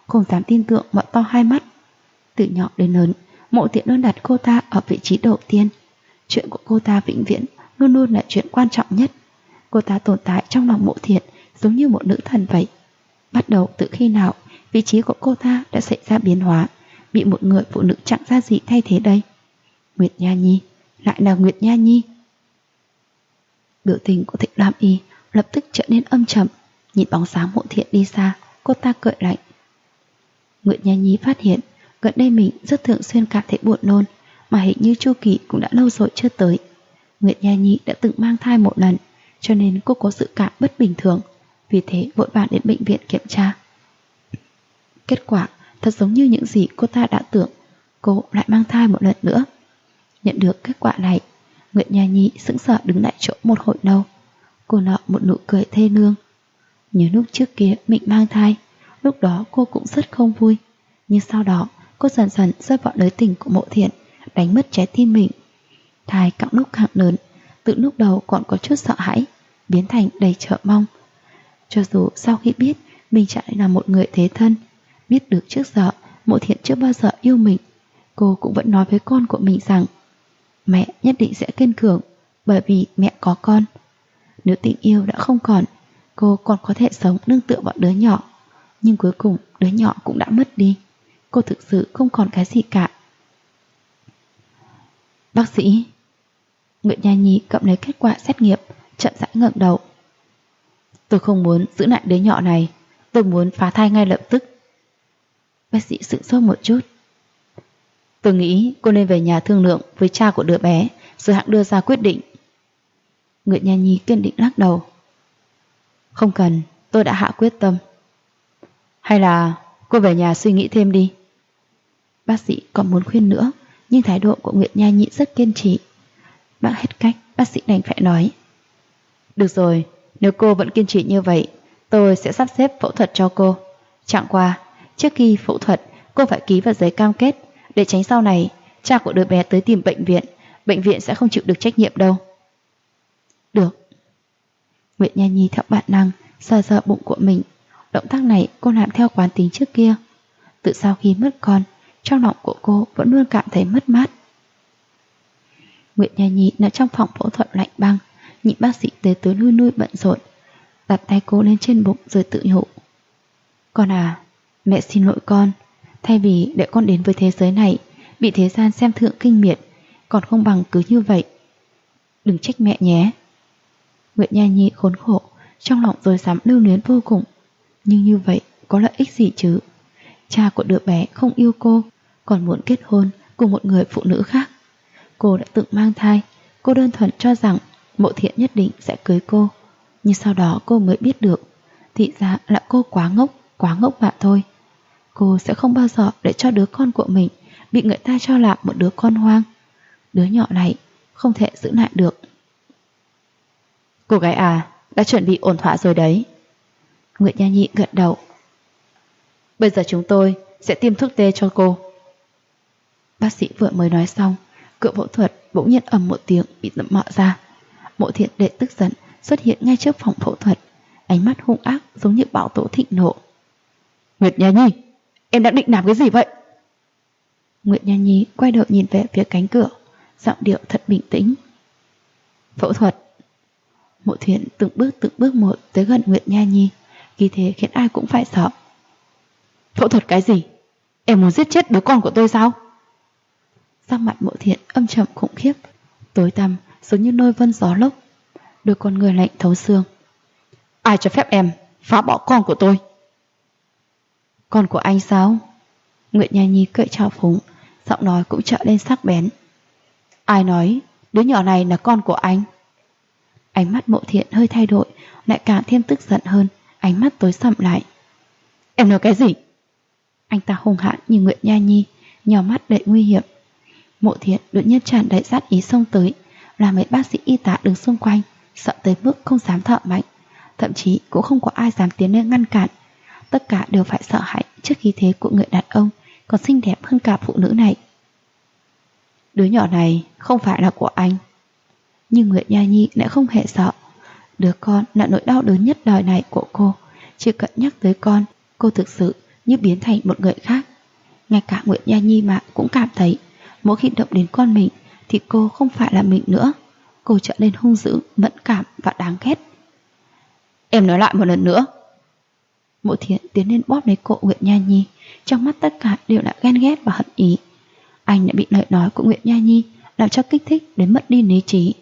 không dám tin tưởng mở to hai mắt. Từ nhỏ đến lớn, Mộ Thiện luôn đặt cô ta ở vị trí đầu tiên. Chuyện của cô ta vĩnh viễn luôn luôn là chuyện quan trọng nhất. Cô ta tồn tại trong lòng Mộ Thiện giống như một nữ thần vậy. Bắt đầu từ khi nào vị trí của cô ta đã xảy ra biến hóa, bị một người phụ nữ chẳng ra gì thay thế đây? Nguyệt Nha Nhi, lại là Nguyệt Nha Nhi. Biểu tình của Thịnh Lam Y lập tức trở nên âm trầm. Nhìn bóng dáng Mộ Thiện đi xa, cô ta cười lạnh. Nguyệt Nha Nhi phát hiện gần đây mình rất thường xuyên cảm thấy buồn nôn, mà hình như chu kỳ cũng đã lâu rồi chưa tới. Nguyệt Nha Nhi đã từng mang thai một lần, cho nên cô có dự cảm bất bình thường, vì thế vội vàng đến bệnh viện kiểm tra. Kết quả thật giống như những gì cô ta đã tưởng, cô lại mang thai một lần nữa. Nhận được kết quả này, Nguyệt Nha Nhi sững sờ đứng lại chỗ một hồi lâu. Cô nở một nụ cười thê lương. Nhớ lúc trước kia mình mang thai, lúc đó cô cũng rất không vui, nhưng sau đó cô dần dần rơi vào lưới tình của Mộ Thiện, đánh mất trái tim mình. Thai càng lúc càng lớn, từ lúc đầu còn có chút sợ hãi, biến thành đầy chờ mong. Cho dù sau khi biết mình chẳng là một người thế thân, biết được trước giờ Mộ Thiện chưa bao giờ yêu mình, cô cũng vẫn nói với con của mình rằng mẹ nhất định sẽ kiên cường, bởi vì mẹ có con. Nếu tình yêu đã không còn, cô còn có thể sống nương tựa vào đứa nhỏ. Nhưng cuối cùng đứa nhỏ cũng đã mất đi. Cô thực sự không còn cái gì cả. Bác sĩ. Nguyệt Nha Nhi cầm lấy kết quả xét nghiệm, chậm rãi ngẩng đầu. Tôi không muốn giữ lại đứa nhỏ này, tôi muốn phá thai ngay lập tức. Bác sĩ sửng sốt một chút. Tôi nghĩ cô nên về nhà thương lượng với cha của đứa bé, rồi hãng đưa ra quyết định. Nguyệt Nha Nhi kiên định lắc đầu. Không cần, tôi đã hạ quyết tâm. Hay là cô về nhà suy nghĩ thêm đi. Bác sĩ còn muốn khuyên nữa, nhưng thái độ của Nguyệt Nha Nhi rất kiên trì. Bác hết cách, bác sĩ đành phải nói. Được rồi, nếu cô vẫn kiên trì như vậy, tôi sẽ sắp xếp phẫu thuật cho cô. Chẳng qua, trước khi phẫu thuật, cô phải ký vào giấy cam kết, để tránh sau này cha của đứa bé tới tìm bệnh viện sẽ không chịu được trách nhiệm đâu. Được. Nguyệt Nha Nhi theo bản năng sờ sờ bụng của mình. Động tác này cô làm theo quán tính trước kia. Từ sau khi mất con, trong lòng của cô vẫn luôn cảm thấy mất mát. Nguyệt Nha Nhi ở trong phòng phẫu thuật lạnh băng, nhìn bác sĩ tới lui bận rộn, đặt tay cô lên trên bụng rồi tự nhủ. Con à, mẹ xin lỗi con. Thay vì để con đến với thế giới này, bị thế gian xem thường kinh miệt, còn không bằng cứ như vậy. Đừng trách mẹ nhé. Nguyệt Nha Nhi khốn khổ, trong lòng rồi dám lưu luyến vô cùng. Nhưng như vậy có lợi ích gì chứ? Cha của đứa bé không yêu cô, còn muốn kết hôn cùng một người phụ nữ khác. Cô đã từng mang thai, cô đơn thuần cho rằng Mộ Thiện nhất định sẽ cưới cô. Nhưng sau đó cô mới biết được, thì ra là cô quá ngốc mà thôi. Cô sẽ không bao giờ để cho đứa con của mình bị người ta cho là một đứa con hoang. Đứa nhỏ này không thể giữ lại được. Cô gái à, đã chuẩn bị ổn thỏa rồi đấy. Nguyệt Nha Nhi gật đầu. Bây giờ chúng tôi sẽ tiêm thuốc tê cho cô. Bác sĩ vừa mới nói xong, cửa phẫu thuật bỗng nhiên ầm một tiếng bị mở ra. Mộ Thiện đệ tức giận xuất hiện ngay trước phòng phẫu thuật, ánh mắt hung ác giống như bão tố thịnh nộ. Nguyệt Nha Nhi, em đã định làm cái gì vậy? Nguyệt Nha Nhi quay đầu nhìn về phía cánh cửa, giọng điệu thật bình tĩnh. Phẫu thuật. Mộ Thiện từng bước một tới gần Nguyệt Nha Nhi, khí thế khiến ai cũng phải sợ. Phẫu thuật cái gì? Em muốn giết chết đứa con của tôi sao? Sắc mặt Mộ Thiện âm trầm khủng khiếp, tối tăm giống như nôi vân gió lốc, đôi con người lạnh thấu xương. Ai cho phép em phá bỏ con của tôi? Con của anh sao? Nguyệt Nha Nhi cười trào phúng, giọng nói cũng trở lên sắc bén. Ai nói đứa nhỏ này là con của anh? Ánh mắt Mộ Thiện hơi thay đổi, lại càng thêm tức giận hơn, ánh mắt tối sầm lại. Em nói cái gì? Anh ta hung hãn nhìn Nguyệt Nha Nhi, nhào mắt đầy nguy hiểm. Mộ Thiện đột nhiên tràn đầy sát ý xông tới, làm mấy bác sĩ y tá đứng xung quanh sợ tới mức không dám thở mạnh, thậm chí cũng không có ai dám tiến lên ngăn cản. Tất cả đều phải sợ hãi trước khí thế của người đàn ông còn xinh đẹp hơn cả phụ nữ này. Đứa nhỏ này không phải là của anh. Nhưng Nguyệt Nha Nhi lại không hề sợ. Đứa con là nỗi đau đớn nhất đời này của cô. Chỉ cần nhắc tới con, cô thực sự như biến thành một người khác. Ngay cả Nguyệt Nha Nhi mà cũng cảm thấy mỗi khi động đến con mình thì cô không phải là mình nữa. Cô trở nên hung dữ, mẫn cảm và đáng ghét. Em nói lại một lần nữa. Mộ Thiện tiến lên bóp lấy cổ Nguyệt Nha Nhi, trong mắt tất cả đều là ghen ghét và hận ý. Anh đã bị lời nói của Nguyệt Nha Nhi làm cho kích thích đến mất đi lý trí.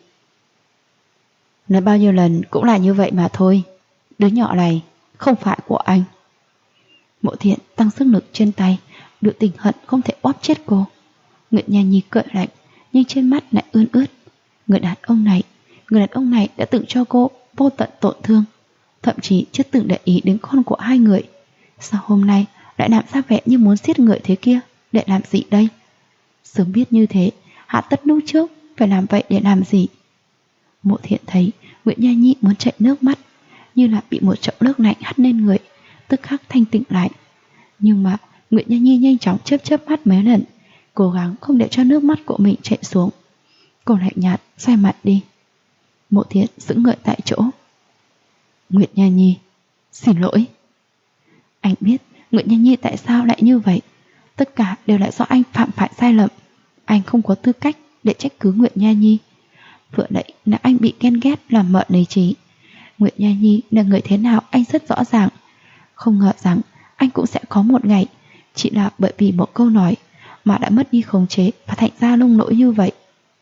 Nói bao nhiêu lần cũng là như vậy mà thôi. Đứa nhỏ này không phải của anh. Mộ Thiện tăng sức lực trên tay, biểu tình hận không thể bóp chết cô. Nguyệt Nha Nhi cười lạnh, nhưng trên mắt lại ươn ướt. Người đàn ông này đã từng cho cô vô tận tổn thương, thậm chí chưa từng để ý đến con của hai người. Sao hôm nay lại làm ra vẻ như muốn giết người thế kia? Để làm gì đây? Sớm biết như thế, hạ tất lúc trước phải làm vậy để làm gì? Mộ Thiện thấy Nguyệt Nha Nhi muốn chảy nước mắt, như là bị một chậu nước lạnh hắt lên người, tức khắc thanh tịnh lại. Nhưng mà Nguyệt Nha Nhi nhanh chóng chớp chớp mắt mấy lần, cố gắng không để cho nước mắt của mình chảy xuống. Cô lạnh nhạt xoay mặt đi. Mộ Thiện sững người tại chỗ. Nguyệt Nha Nhi, xin lỗi. Anh biết Nguyệt Nha Nhi tại sao lại như vậy. Tất cả đều là do anh phạm phải sai lầm. Anh không có tư cách để trách cứ Nguyệt Nha Nhi. Vừa nãy là anh bị ghen ghét làm mợn lý trí. Nguyệt Nha Nhi là người thế nào anh rất rõ ràng. Không ngờ rằng anh cũng sẽ có một ngày chỉ là bởi vì một câu nói mà đã mất đi khống chế và thành ra nông nỗi như vậy.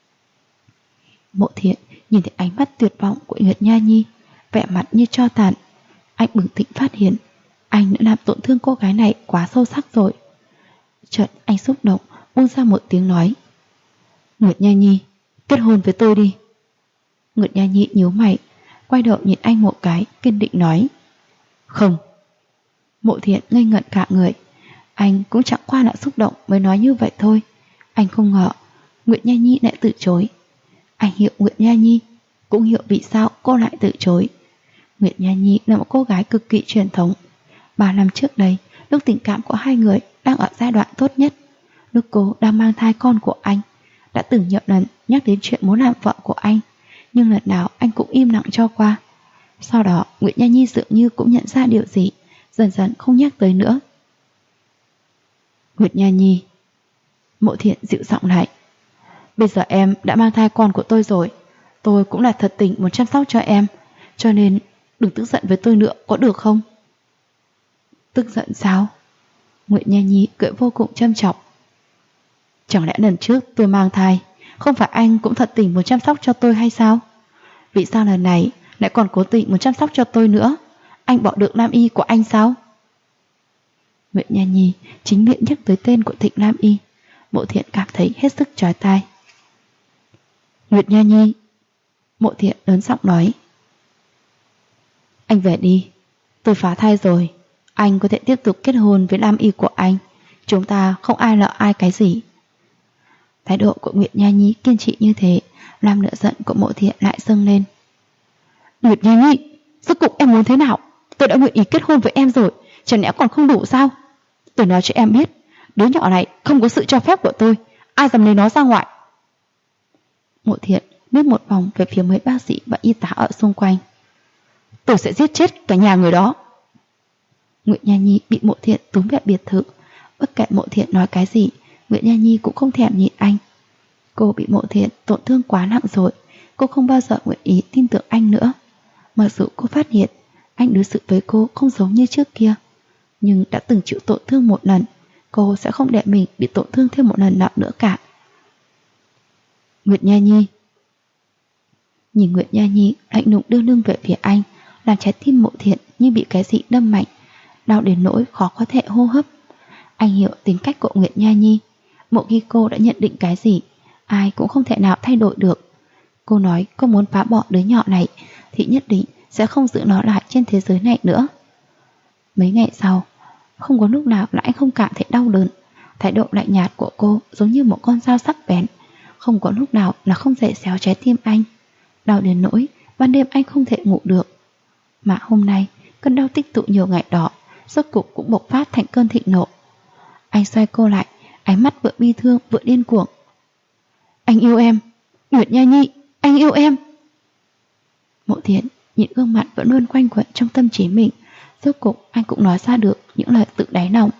Mộ Thiện nhìn thấy ánh mắt tuyệt vọng của Nguyệt Nha Nhi, vẻ mặt như tro tàn. Anh bừng tỉnh phát hiện anh đã làm tổn thương cô gái này quá sâu sắc rồi. Chợt anh xúc động buông ra một tiếng nói. Nguyệt Nha Nhi, kết hôn với tôi đi. Nguyệt Nha Nhi nhíu mày, quay đầu nhìn anh một cái, kiên định nói. Không. Mộ Thiện ngây ngẩn cả người. Anh cũng chẳng qua là xúc động mới nói như vậy thôi. Anh không ngờ Nguyệt Nha Nhi lại từ chối. Anh hiểu Nguyệt Nha Nhi, cũng hiểu vì sao cô lại từ chối. Nguyệt Nha Nhi là một cô gái cực kỳ truyền thống. 3 năm trước đây, lúc tình cảm của hai người đang ở giai đoạn tốt nhất, lúc cô đang mang thai con của anh, đã từng nhiều lần nhắc đến chuyện muốn làm vợ của anh, nhưng lần nào anh cũng im lặng cho qua. Sau đó Nguyệt Nha Nhi dường như cũng nhận ra điều gì, dần dần không nhắc tới nữa. Nguyệt Nha Nhi, Mộ Thiện dịu giọng lại. Bây giờ em đã mang thai con của tôi rồi, tôi cũng là thật tình muốn chăm sóc cho em, cho nên đừng tức giận với tôi nữa, có được không? Tức giận sao? Nguyệt Nha Nhi cười vô cùng châm chọc. Chẳng lẽ lần trước tôi mang thai, không phải anh cũng thật tình muốn chăm sóc cho tôi hay sao? Vì sao lần này lại còn cố tình muốn chăm sóc cho tôi nữa? Anh bỏ được Lam Y của anh sao? Nguyệt Nha Nhi chính miệng nhắc tới tên của Thịnh Lam Y. Mộ Thiện cảm thấy hết sức chói tai. Nguyệt Nha Nhi, Mộ Thiện lớn giọng nói. Anh về đi, tôi phá thai rồi. Anh có thể tiếp tục kết hôn với Lam Y của anh. Chúng ta không ai nợ ai cái gì. Thái độ của Nguyệt Nha Nhi kiên trì như thế làm lửa giận của Mộ Thiện lại dâng lên. Nguyệt Nha Nhi, rốt cuộc em muốn thế nào? Tôi đã nguyện ý kết hôn với em rồi, chẳng lẽ còn không đủ sao? Tôi nói cho em biết, đứa nhỏ này không có sự cho phép của tôi, ai dám lấy nó ra ngoài. Mộ Thiện liếc một vòng về phía mấy bác sĩ và y tá ở xung quanh. Tôi sẽ giết chết cả nhà người đó. Nguyệt Nha Nhi bị Mộ Thiện túm về biệt thự. Bất kể Mộ Thiện nói cái gì, Nguyệt Nha Nhi cũng không thèm nhìn anh. Cô bị Mộ Thiện tổn thương quá nặng rồi, cô không bao giờ nguyện ý tin tưởng anh nữa. Mặc dù cô phát hiện anh đối xử với cô không giống như trước kia, nhưng đã từng chịu tổn thương một lần, cô sẽ không để mình bị tổn thương thêm một lần nào nữa cả. Nguyệt Nha Nhi. Nhìn Nguyệt Nha Nhi lạnh lùng đưa lưng về phía anh, làm trái tim Mộ Thiện như bị cái gì đâm mạnh, đau đến nỗi khó có thể hô hấp. Anh hiểu tính cách của Nguyệt Nha Nhi. Một khi cô đã nhận định cái gì, ai cũng không thể nào thay đổi được. Cô nói cô muốn phá bỏ đứa nhỏ này thì nhất định sẽ không giữ nó lại trên thế giới này nữa. Mấy ngày sau, không có lúc nào là anh không cảm thấy đau đớn. Thái độ lạnh nhạt của cô giống như một con dao sắc bén, không có lúc nào là không dễ xéo trái tim anh. Đau đến nỗi ban đêm anh không thể ngủ được. Mà hôm nay, cơn đau tích tụ nhiều ngày đó rốt cục cũng bộc phát thành cơn thịnh nộ. Anh xoay cô lại, ánh mắt vừa bi thương vừa điên cuồng. Anh yêu em, Nguyệt Nha Nhi, anh yêu em. Mộ Thiện nhìn gương mặt vẫn luôn quanh quẩn trong tâm trí mình, rốt cục anh cũng nói ra được những lời tự đáy lòng.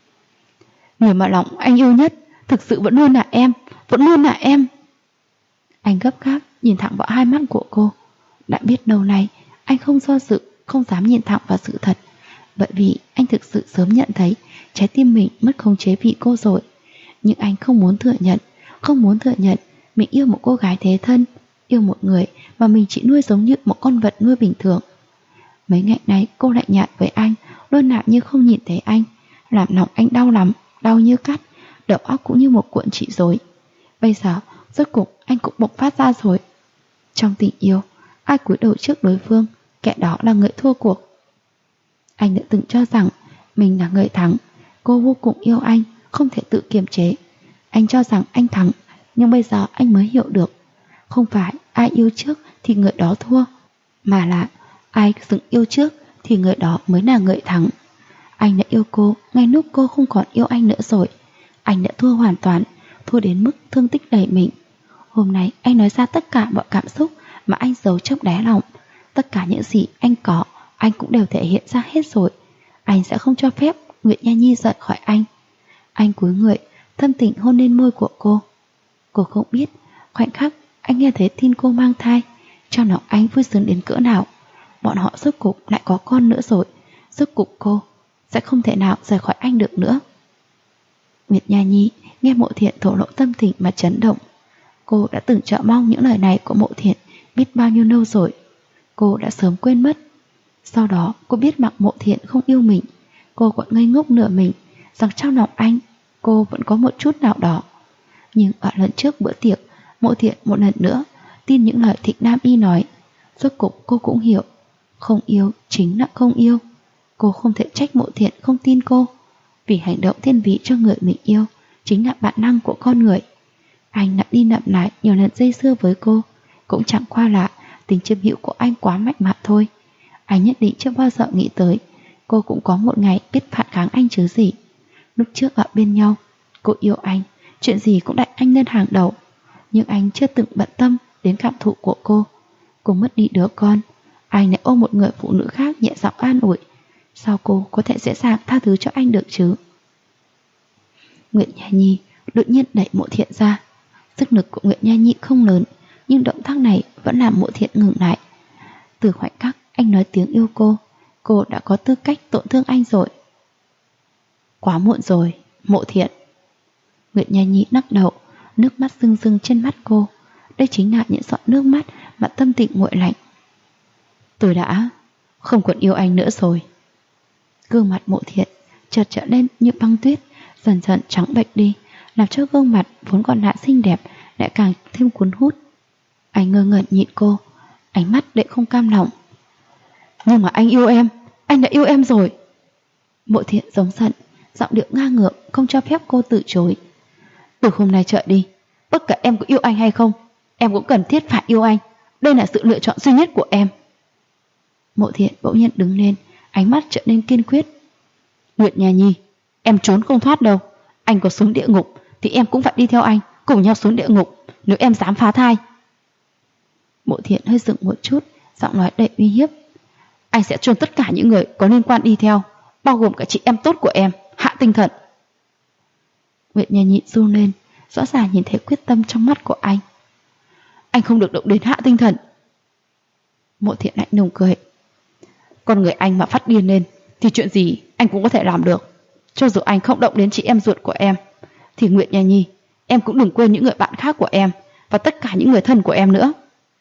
Người mà lòng anh yêu nhất thực sự vẫn luôn là em, vẫn luôn là em. Anh gấp gáp nhìn thẳng vào hai mắt của cô. Đã biết lâu nay anh không do dự, không dám nhìn thẳng vào sự thật, bởi vì anh thực sự sớm nhận thấy trái tim mình mất khống chế vì cô rồi. Nhưng anh không muốn thừa nhận, không muốn thừa nhận mình yêu một cô gái thế thân, yêu một người mà mình chỉ nuôi giống như một con vật nuôi bình thường. Mấy ngày nay cô lại nhạt với anh, luôn làm như không nhìn thấy anh, làm lòng anh đau lắm, đau như cắt, đầu óc cũng như một cuộn chỉ rối. Bây giờ rốt cục anh cũng bộc phát ra rồi. Trong tình yêu, ai cúi đầu trước đối phương, kẻ đó là người thua cuộc. Anh đã từng cho rằng mình là người thắng. Cô vô cùng yêu anh, không thể tự kiềm chế. Anh cho rằng anh thắng, nhưng bây giờ anh mới hiểu được, không phải ai yêu trước thì người đó thua, mà là ai dừng yêu trước thì người đó mới là người thắng. Anh đã yêu cô ngay lúc cô không còn yêu anh nữa rồi. Anh đã thua hoàn toàn, thua đến mức thương tích đầy mình. Hôm nay anh nói ra tất cả mọi cảm xúc mà anh giấu trong đáy lòng. Tất cả những gì anh có, anh cũng đều thể hiện ra hết rồi. Anh sẽ không cho phép Nguyệt Nha Nhi rời khỏi anh. Anh cúi người, thâm tình hôn lên môi của cô. Cô không biết, khoảnh khắc anh nghe thấy tin cô mang thai, trong lòng anh vui sướng đến cỡ nào. Bọn họ rốt cục lại có con nữa rồi. Rốt cục cô sẽ không thể nào rời khỏi anh được nữa. Nguyệt Nha Nhi nghe Mộ Thiện thổ lộ tâm tình mà chấn động. Cô đã từng chờ mong những lời này của Mộ Thiện biết bao nhiêu lâu rồi. Cô đã sớm quên mất. Sau đó cô biết mặc Mộ Thiện không yêu mình. Cô còn ngây ngốc nửa mình rằng trong lòng anh cô vẫn có một chút nào đó. Nhưng ở lần trước bữa tiệc, Mộ Thiện một lần nữa tin những lời Thịnh Nam Y nói. Rốt cục cô cũng hiểu, không yêu chính là không yêu. Cô không thể trách Mộ Thiện không tin cô, vì hành động thiên vị cho người mình yêu chính là bản năng của con người. Anh đã đi lặp lại nhiều lần dây dưa với cô, cũng chẳng qua là tình chiếm hữu của anh quá mạnh mà thôi. Anh nhất định chưa bao giờ nghĩ tới cô cũng có một ngày biết phản kháng anh chứ gì. Lúc trước ở bên nhau, cô yêu anh, chuyện gì cũng đặt anh lên hàng đầu, nhưng anh chưa từng bận tâm đến cảm thụ của cô. Cô mất đi đứa con, anh lại ôm một người phụ nữ khác nhẹ giọng an ủi. Sao cô có thể dễ dàng tha thứ cho anh được chứ? Nguyệt Nha Nhi đột nhiên đẩy Mộ Thiện ra. Sức lực của Nguyệt Nha Nhi không lớn, nhưng động tác này vẫn làm Mộ Thiện ngừng lại. Từ khoảnh khắc anh nói tiếng yêu cô đã có tư cách tổn thương anh rồi. Quá muộn rồi, Mộ Thiện. Nguyệt Nha Nhi lắc đầu, nước mắt rưng rưng trên mắt cô. Đây chính là những giọt nước mắt mà tâm tình nguội lạnh. Tôi đã không còn yêu anh nữa rồi. Gương mặt Mộ Thiện chợt trở lên như băng tuyết, dần dần trắng bệch đi, làm cho gương mặt vốn còn lại xinh đẹp lại càng thêm cuốn hút. Anh ngơ ngẩn nhìn cô, ánh mắt đệ không cam lòng. Nhưng mà anh yêu em, anh đã yêu em rồi. Mộ Thiện giống giận, giọng điệu ngang ngược không cho phép cô từ chối. Từ hôm nay trở đi, bất kể em có yêu anh hay không, em cũng cần thiết phải yêu anh. Đây là sự lựa chọn duy nhất của em. Mộ Thiện bỗng nhiên đứng lên, ánh mắt trở nên kiên quyết. Nguyệt Nha Nhi, em trốn không thoát đâu. Anh có xuống địa ngục thì em cũng phải đi theo anh, cùng nhau xuống địa ngục nếu em dám phá thai. Mộ Thiện hơi dừng một chút, giọng nói đầy uy hiếp. Anh sẽ chôn tất cả những người có liên quan đi theo, bao gồm cả chị em tốt của em, Hạ Tinh Thần. Nguyệt Nha Nhi run lên, rõ ràng nhìn thấy quyết tâm trong mắt của anh. Anh không được động đến Hạ Tinh Thần. Mộ Thiện lạnh lùng cười. Con người anh mà phát điên lên thì chuyện gì anh cũng có thể làm được. Cho dù anh không động đến chị em ruột của em, thì Nguyệt Nha Nhi, em cũng đừng quên những người bạn khác của em và tất cả những người thân của em nữa.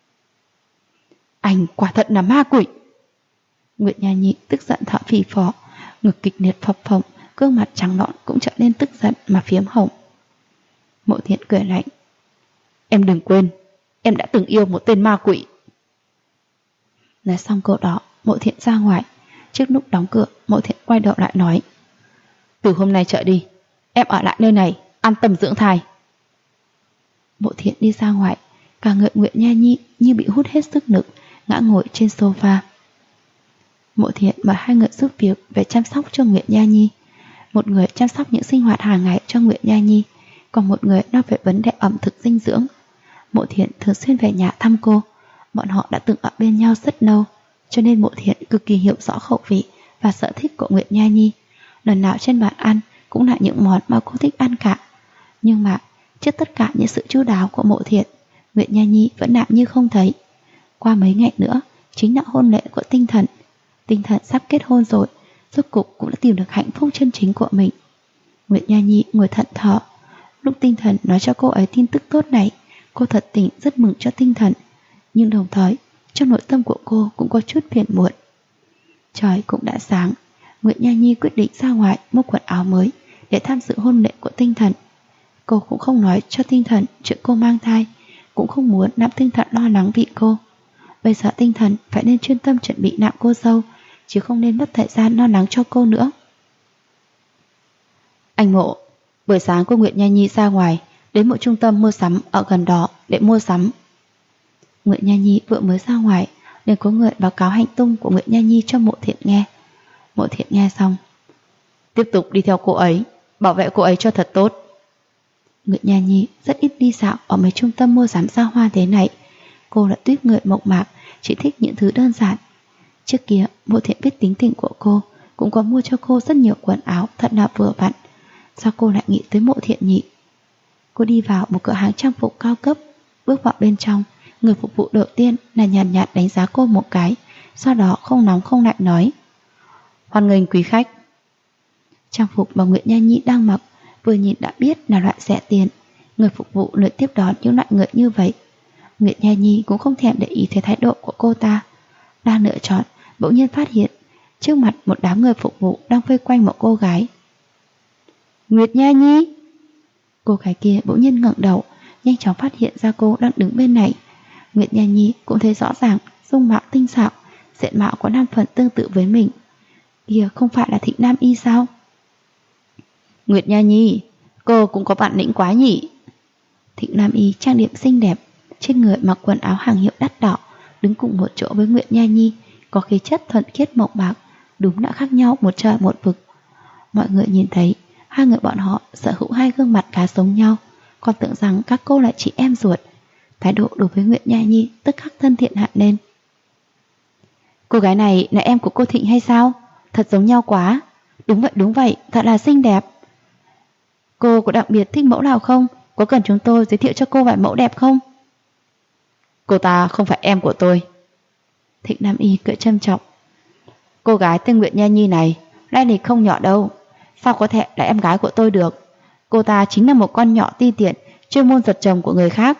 Anh quả thật là ma quỷ. Nguyệt Nha Nhi tức giận thở phì phò, ngực kịch liệt phập phồng, gương mặt trắng nõn cũng trở nên tức giận mà phiếm hồng. Mộ Thiện cười lạnh. Em đừng quên, em đã từng yêu một tên ma quỷ. Nói xong câu đó, Mộ Thiện ra ngoài. Trước lúc đóng cửa, Mộ Thiện quay đầu lại nói. Từ hôm nay trở đi, em ở lại nơi này, an tâm dưỡng thai. Mộ Thiện đi ra ngoài, cả người Nguyệt Nha Nhi như bị hút hết sức lực, ngã ngồi trên sofa. Mộ Thiện và hai người giúp việc về chăm sóc cho Nguyệt Nha Nhi. Một người chăm sóc những sinh hoạt hàng ngày cho Nguyệt Nha Nhi, còn một người lo về vấn đề ẩm thực dinh dưỡng. Mộ Thiện thường xuyên về nhà thăm cô. Bọn họ đã từng ở bên nhau rất lâu, cho nên Mộ Thiện cực kỳ hiểu rõ khẩu vị và sở thích của Nguyệt Nha Nhi. Lần nào trên bàn ăn cũng là những món mà cô thích ăn cả. Nhưng mà trước tất cả những sự chu đáo của Mộ Thiện, Nguyệt Nha Nhi vẫn nạm như không thấy. Qua mấy ngày nữa chính là hôn lễ của Tinh Thần. Tinh Thần sắp kết hôn rồi, rốt cục cũng đã tìm được hạnh phúc chân chính của mình. Nguyệt Nha Nhi ngồi thẫn thờ. Lúc Tinh Thần nói cho cô ấy tin tức tốt này, cô thật tình rất mừng cho Tinh Thần. Nhưng đồng thời, trong nội tâm của cô cũng có chút phiền muộn. Trời cũng đã sáng, Nguyệt Nha Nhi quyết định ra ngoài mua quần áo mới để tham dự hôn lễ của Tinh Thần. Cô cũng không nói cho Tinh Thần chuyện cô mang thai, cũng không muốn làm Tinh Thần lo lắng vì cô. Bây giờ Tinh Thần phải nên chuyên tâm chuẩn bị nạm cô dâu, chứ không nên mất thời gian lo lắng cho cô nữa. Anh Mộ, buổi sáng cô Nguyệt Nha Nhi ra ngoài đến một trung tâm mua sắm ở gần đó để mua sắm. Nguyệt Nha Nhi vừa mới ra ngoài liền có người báo cáo hành tung của Nguyệt Nha Nhi cho Mộ Thiện nghe. Mộ Thiện nghe xong: tiếp tục đi theo cô ấy, bảo vệ cô ấy cho thật tốt. Nguyệt Nha Nhi rất ít đi dạo ở mấy trung tâm mua sắm xa hoa thế này. Cô là tuyết người mộc mạc, chỉ thích những thứ đơn giản. Trước kia Mộ Thiện biết tính tình của cô, cũng có mua cho cô rất nhiều quần áo thật là vừa vặn. Sao cô lại nghĩ tới Mộ Thiện nhỉ? Cô đi vào một cửa hàng trang phục cao cấp. Bước vào bên trong, người phục vụ đầu tiên là nhàn nhạt đánh giá cô một cái, sau đó không nóng không lạnh nói: hoan nghênh quý khách. Trang phục mà Nguyệt Nha Nhi đang mặc vừa nhìn đã biết là loại rẻ tiền. Người phục vụ lượt tiếp đón những loại người như vậy. Nguyệt Nha Nhi cũng không thèm để ý tới thái độ của cô ta. Đang lựa chọn, bỗng nhiên phát hiện trước mặt một đám người phục vụ đang vây quanh một cô gái. Nguyệt Nha Nhi! Cô gái kia bỗng nhiên ngẩng đầu, nhanh chóng phát hiện ra cô đang đứng bên này. Nguyệt Nha Nhi cũng thấy rõ ràng dung mạo tinh xảo, diện mạo có 5 phần tương tự với mình. Kìa không phải là Thịnh Nam Y sao? Nguyệt Nha Nhi, cô cũng có bản lĩnh quá nhỉ. Thịnh Nam Y trang điểm xinh đẹp, trên người mặc quần áo hàng hiệu đắt đỏ, đứng cùng một chỗ với Nguyệt Nha Nhi, có khí chất thuần khiết mộc mạc, đúng đã khác nhau một trời một vực. Mọi người nhìn thấy hai người bọn họ sở hữu hai gương mặt khá giống nhau, còn tưởng rằng các cô là chị em ruột. Thái độ đối với Nguyệt Nha Nhi tức khắc thân thiện hẳn lên. Cô gái này là em của cô Thịnh hay sao? Thật giống nhau quá. Đúng vậy, thật là xinh đẹp. Cô có đặc biệt thích mẫu nào không? Có cần chúng tôi giới thiệu cho cô vài mẫu đẹp không? Cô ta không phải em của tôi. Thịnh Nam Y cười châm chọc. Cô gái tên Nguyệt Nha Nhi này lai lịch không nhỏ đâu. Sao có thể là em gái của tôi được? Cô ta chính là một con nhỏ ti tiện, chuyên môn giật chồng của người khác.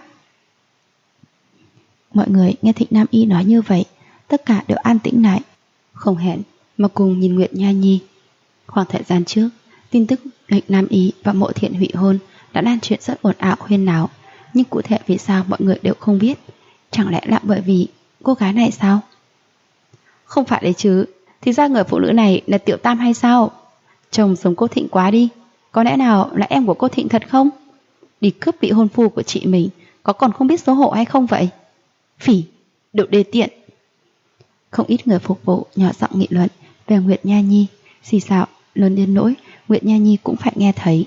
Mọi người nghe Thịnh Nam Y nói như vậy, tất cả đều an tĩnh lại, không hẹn mà cùng nhìn Nguyệt Nha Nhi. Khoảng thời gian trước, tin tức Thịnh Nam Y và Mộ Thiện hủy hôn đã lan truyền rất ồn ào huyên náo, nhưng cụ thể vì sao mọi người đều không biết. Chẳng lẽ là bởi vì cô gái này sao? Không phải đấy chứ, thì ra người phụ nữ này là Tiểu Tam hay sao? Chồng giống cô Thịnh quá đi. Có lẽ nào là em của cô Thịnh thật không? Đi cướp vị hôn phu của chị mình, có còn không biết xấu hổ hay không vậy? Phỉ, đồ đê tiện. Không ít người phục vụ nhỏ giọng nghị luận về Nguyệt Nha Nhi, xì xạo lớn đến nỗi Nguyệt Nha Nhi cũng phải nghe thấy.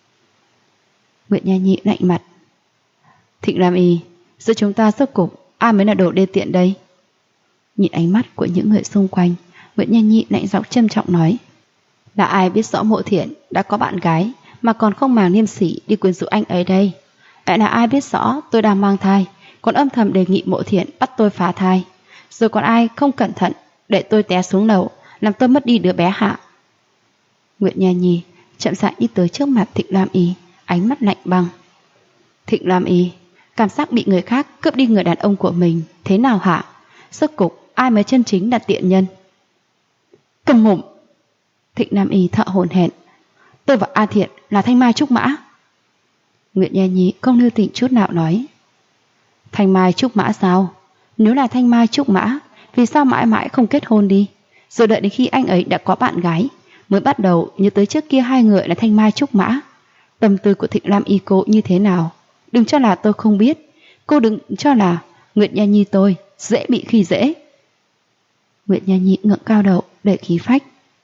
Nguyệt Nha Nhi lạnh mặt. Thịnh Nam Y, giữa chúng ta rốt cục ai mới là đồ đê tiện đây? Nhìn ánh mắt của những người xung quanh, Nguyệt Nha Nhi lạnh giọng trầm trọng nói. Là ai biết rõ Mộ Thiện đã có bạn gái mà còn không màng liêm sỉ đi quyến rũ anh ấy đây? Lại là ai biết rõ tôi đang mang thai, còn âm thầm đề nghị Mộ Thiện bắt tôi phá thai? Rồi còn ai không cẩn thận để tôi té xuống lầu, làm tôi mất đi đứa bé hạ? Nguyệt Nha Nhi chậm rãi đi tới trước mặt Thịnh Lam Y, ánh mắt lạnh băng. Thịnh Lam Y, cảm giác bị người khác cướp đi người đàn ông của mình thế nào hả? Rốt cục ai mới chân chính là tiện nhân? Cầm mồm! Thịnh Nam Y thở hổn hển. Tôi và A Thiện là thanh mai trúc mã. Nguyệt Nha Nhi không lưu tình chút nào nói. Thanh mai trúc mã sao? Nếu là thanh mai trúc mã, vì sao mãi mãi không kết hôn đi? Rồi đợi đến khi anh ấy đã có bạn gái mới bắt đầu nhớ tới trước kia hai người là thanh mai trúc mã. Tâm tư của Thịnh Lam Y cô như thế nào? Đừng cho là tôi không biết. Cô đừng cho là Nguyệt Nha Nhi tôi dễ bị khi dễ. Nguyệt Nha Nhi ngẩng cao đầu để khí phách.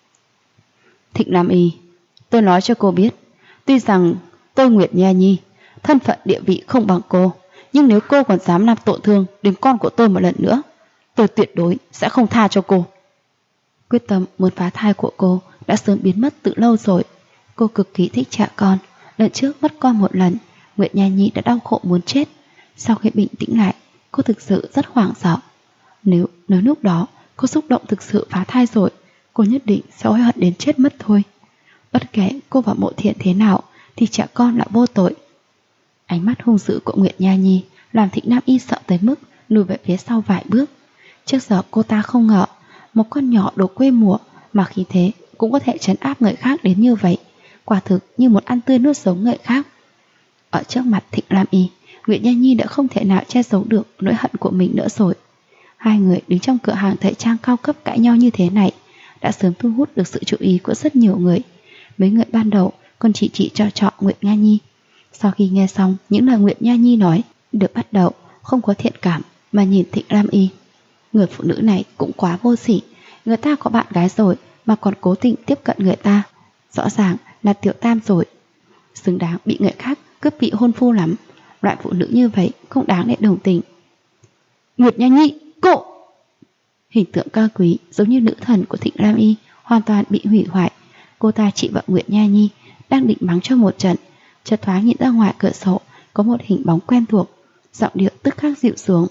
Thịnh Lam Y, tôi nói cho cô biết, tuy rằng tôi Nguyệt Nha Nhi thân phận địa vị không bằng cô, nhưng nếu cô còn dám làm tổn thương đến con của tôi một lần nữa, tôi tuyệt đối sẽ không tha cho cô. Quyết tâm muốn phá thai của cô đã sớm biến mất từ lâu rồi. Cô cực kỳ thích trẻ con. Lần trước mất con một lần, Nguyệt Nha Nhi đã đau khổ muốn chết. Sau khi bình tĩnh lại, cô thực sự rất hoảng sợ. Nếu lúc đó cô xúc động thực sự phá thai rồi, cô nhất định sẽ hối hận đến chết mất thôi. Bất kể cô và Mộ Thiện thế nào thì trẻ con là vô tội. Ánh mắt hung dữ của Nguyệt Nha Nhi làm Thịnh Nam Y sợ tới mức lùi về phía sau vài bước. Trước giờ cô ta không ngờ một con nhỏ đồ quê mùa mà khi thế cũng có thể trấn áp người khác đến như vậy. Quả thực như một ăn tươi nuốt sống người khác. Ở trước mặt Thịnh Nam Y, Nguyệt Nha Nhi đã không thể nào che giấu được nỗi hận của mình nữa rồi. Hai người đứng trong cửa hàng thời trang cao cấp cãi nhau như thế này đã sớm thu hút được sự chú ý của rất nhiều người. Mấy người ban đầu còn chỉ cho Nguyệt Nha Nhi. Sau khi nghe xong những lời Nguyệt Nha Nhi nói, được bắt đầu không có thiện cảm mà nhìn Thịnh Lam Y. Người phụ nữ này cũng quá vô sỉ. Người ta có bạn gái rồi mà còn cố tình tiếp cận người ta. Rõ ràng là tiểu tam rồi. Xứng đáng bị người khác cướp vị hôn phu lắm. Loại phụ nữ như vậy không đáng để đồng tình. Nguyệt Nha Nhi, cô! Hình tượng cao quý giống như nữ thần của Thịnh Lam Y hoàn toàn bị hủy hoại. Cô ta chỉ vào Nguyệt Nha Nhi đang định mắng cho một trận, chợt thoáng nhìn ra ngoài cửa sổ có một hình bóng quen thuộc, giọng điệu tức khắc dịu xuống.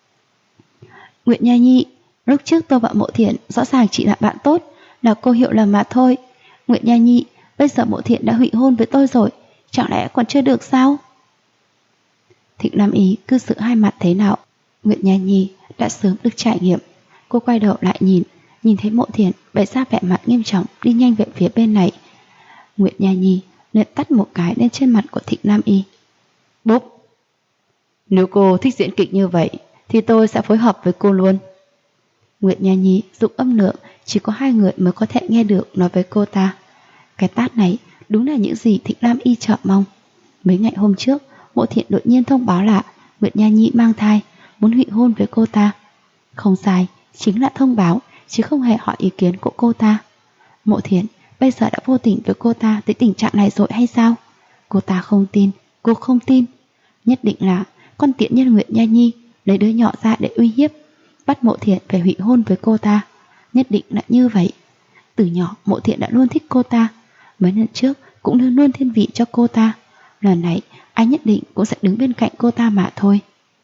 Nguyệt Nha Nhi, lúc trước tôi và Mộ Thiện rõ ràng chỉ là bạn tốt, là cô hiểu lầm mà thôi. Nguyệt Nha Nhi, bây giờ Mộ Thiện đã hủy hôn với tôi rồi, chẳng lẽ còn chưa được sao? Thịnh Lam Y cư xử hai mặt thế nào, Nguyệt Nha Nhi đã sớm được trải nghiệm. Cô quay đầu lại nhìn thấy Mộ Thiện bày ra vẻ mặt nghiêm trọng đi nhanh về phía bên này. Nguyệt Nha Nhi liền tắt một cái lên trên mặt của Thịnh Lam Y. Bốp! Nếu cô thích diễn kịch như vậy thì tôi sẽ phối hợp với cô luôn. Nguyệt Nha Nhi dùng âm lượng chỉ có hai người mới có thể nghe được nói với cô ta. Cái tát này đúng là những gì Thịnh Lam Y chờ mong. Mấy ngày hôm trước, Mộ Thiện đột nhiên thông báo là Nguyệt Nha Nhi mang thai, muốn hủy hôn với cô ta. Không sai, chính là thông báo, chứ không hề hỏi ý kiến của cô ta. Mộ Thiện bây giờ đã vô tình với cô ta tới tình trạng này rồi hay sao? Cô ta không tin, cô không tin. Nhất định là con tiện nhân Nguyệt Nha Nhi lấy đứa nhỏ ra để uy hiếp, bắt Mộ Thiện phải hủy hôn với cô ta. Nhất định là như vậy. Từ nhỏ Mộ Thiện đã luôn thích cô ta, mấy lần trước cũng luôn luôn thiên vị cho cô ta. Lần này anh nhất định cũng sẽ đứng bên cạnh cô ta mà thôi.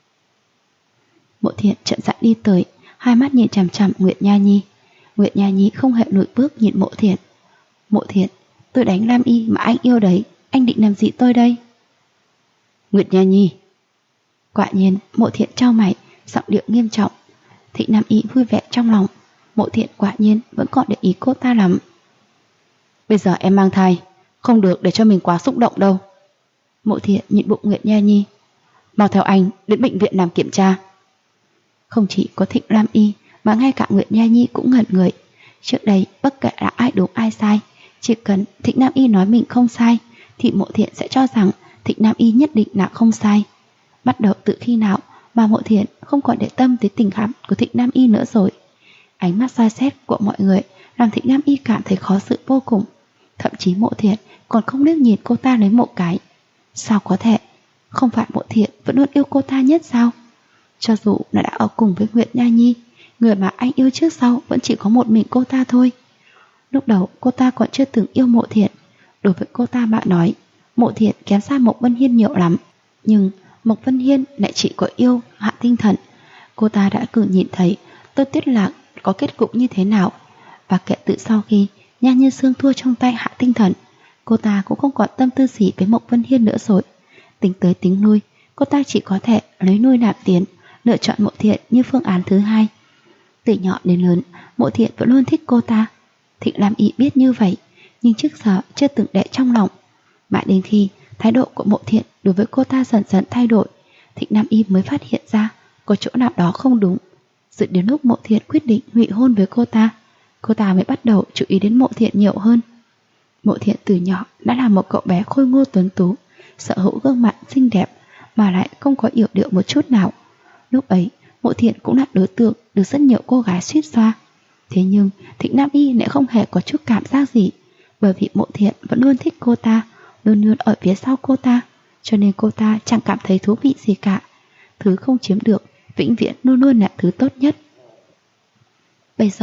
Mộ Thiện chậm rãi đi tới, hai mắt nhìn chằm chằm Nguyệt Nha Nhi. Nguyệt Nha Nhi không hề lùi bước nhìn Mộ Thiện. Mộ Thiện, tôi đánh Lam Y mà anh yêu đấy, anh định làm gì tôi đây? Nguyệt Nha Nhi. Quả nhiên Mộ Thiện trao mày, giọng điệu nghiêm trọng. Thịnh Nam Y vui vẻ trong lòng. Mộ Thiện quả nhiên vẫn còn để ý cô ta lắm. Bây giờ em mang thai, không được để cho mình quá xúc động đâu. Mộ Thiện nhìn bụng Nguyệt Nha Nhi. Mau theo anh đến bệnh viện làm kiểm tra. Không chỉ có Thịnh Lam Y mà ngay cả Nguyệt Nha Nhi cũng ngẩn người. Trước đây bất kể là ai đúng ai sai, chỉ cần Thịnh Nam Y nói mình không sai thì Mộ Thiện sẽ cho rằng Thịnh Nam Y nhất định là không sai. Bắt đầu từ khi nào mà Mộ Thiện không còn để tâm tới tình cảm của Thịnh Nam Y nữa rồi. Ánh mắt soi xét của mọi người làm Thịnh Nam Y cảm thấy khó xử vô cùng. Thậm chí Mộ Thiện còn không liếc nhìn cô ta lấy một cái. Sao có thể? Không phải Mộ Thiện vẫn luôn yêu cô ta nhất sao? Cho dù là đã ở cùng với Nguyệt Nha Nhi, người mà anh yêu trước sau vẫn chỉ có một mình cô ta thôi. Lúc đầu cô ta còn chưa từng yêu Mộ Thiện. Đối với cô ta mà nói, Mộ Thiện kém xa Mộc Vân Hiên nhiều lắm. Nhưng Mộc Vân Hiên lại chỉ có yêu Hạ Tinh Thần. Cô ta đã cử nhìn thấy Tô Tuyết Lạc có kết cục như thế nào. Và kể từ sau khi Nha Như Sương thua trong tay Hạ Tinh Thần, cô ta cũng không còn tâm tư gì với Mộc Vân Hiên nữa rồi. Tính tới tính lui, cô ta chỉ có thể lấy nuôi nạp tiến, lựa chọn Mộ Thiện như phương án thứ hai. Từ nhỏ đến lớn, Mộ Thiện vẫn luôn thích cô ta. Thịnh Lam Y biết như vậy, nhưng trước giờ chưa từng để trong lòng. Mãi đến khi thái độ của Mộ Thiện đối với cô ta dần dần thay đổi, Thịnh Lam Y mới phát hiện ra có chỗ nào đó không đúng. Rồi đến lúc Mộ Thiện quyết định hủy hôn với cô ta mới bắt đầu chú ý đến Mộ Thiện nhiều hơn. Mộ Thiện từ nhỏ đã là một cậu bé khôi ngô tuấn tú, sở hữu gương mặt xinh đẹp mà lại không có yểu điệu một chút nào. Lúc ấy Mộ Thiện cũng là đối tượng được rất nhiều cô gái suýt xoa. Thế nhưng Thịnh Nam Y lại không hề có chút cảm giác gì, bởi vì Mộ Thiện vẫn luôn thích cô ta, luôn luôn ở phía sau cô ta, cho nên cô ta chẳng cảm thấy thú vị gì cả. Thứ không chiếm được vĩnh viễn luôn luôn là thứ tốt nhất. Bây giờ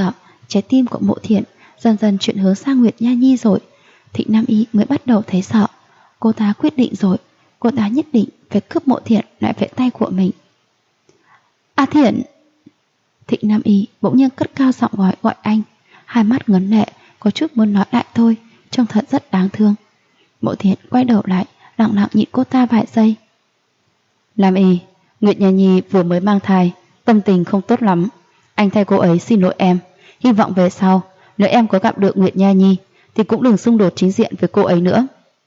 trái tim của Mộ Thiện dần dần chuyển hướng sang Nguyệt Nha Nhi rồi. Thịnh Nam Y mới bắt đầu thấy sợ. Cô ta quyết định rồi, cô ta nhất định phải cướp Mộ Thiện lại về tay của mình. A Thiện! Thịnh Nam Y bỗng nhiên cất cao giọng gọi anh, hai mắt ngấn lệ, có chút muốn nói lại thôi, trông thật rất đáng thương. Mộ Thiện quay đầu lại, lặng lặng nhìn cô ta vài giây. Lam Y, Nguyệt Nha Nhi vừa mới mang thai, tâm tình không tốt lắm. Anh thay cô ấy xin lỗi em. Hy vọng về sau, nếu em có gặp được Nguyệt Nha Nhi thì cũng đừng xung đột chính diện với cô ấy nữa.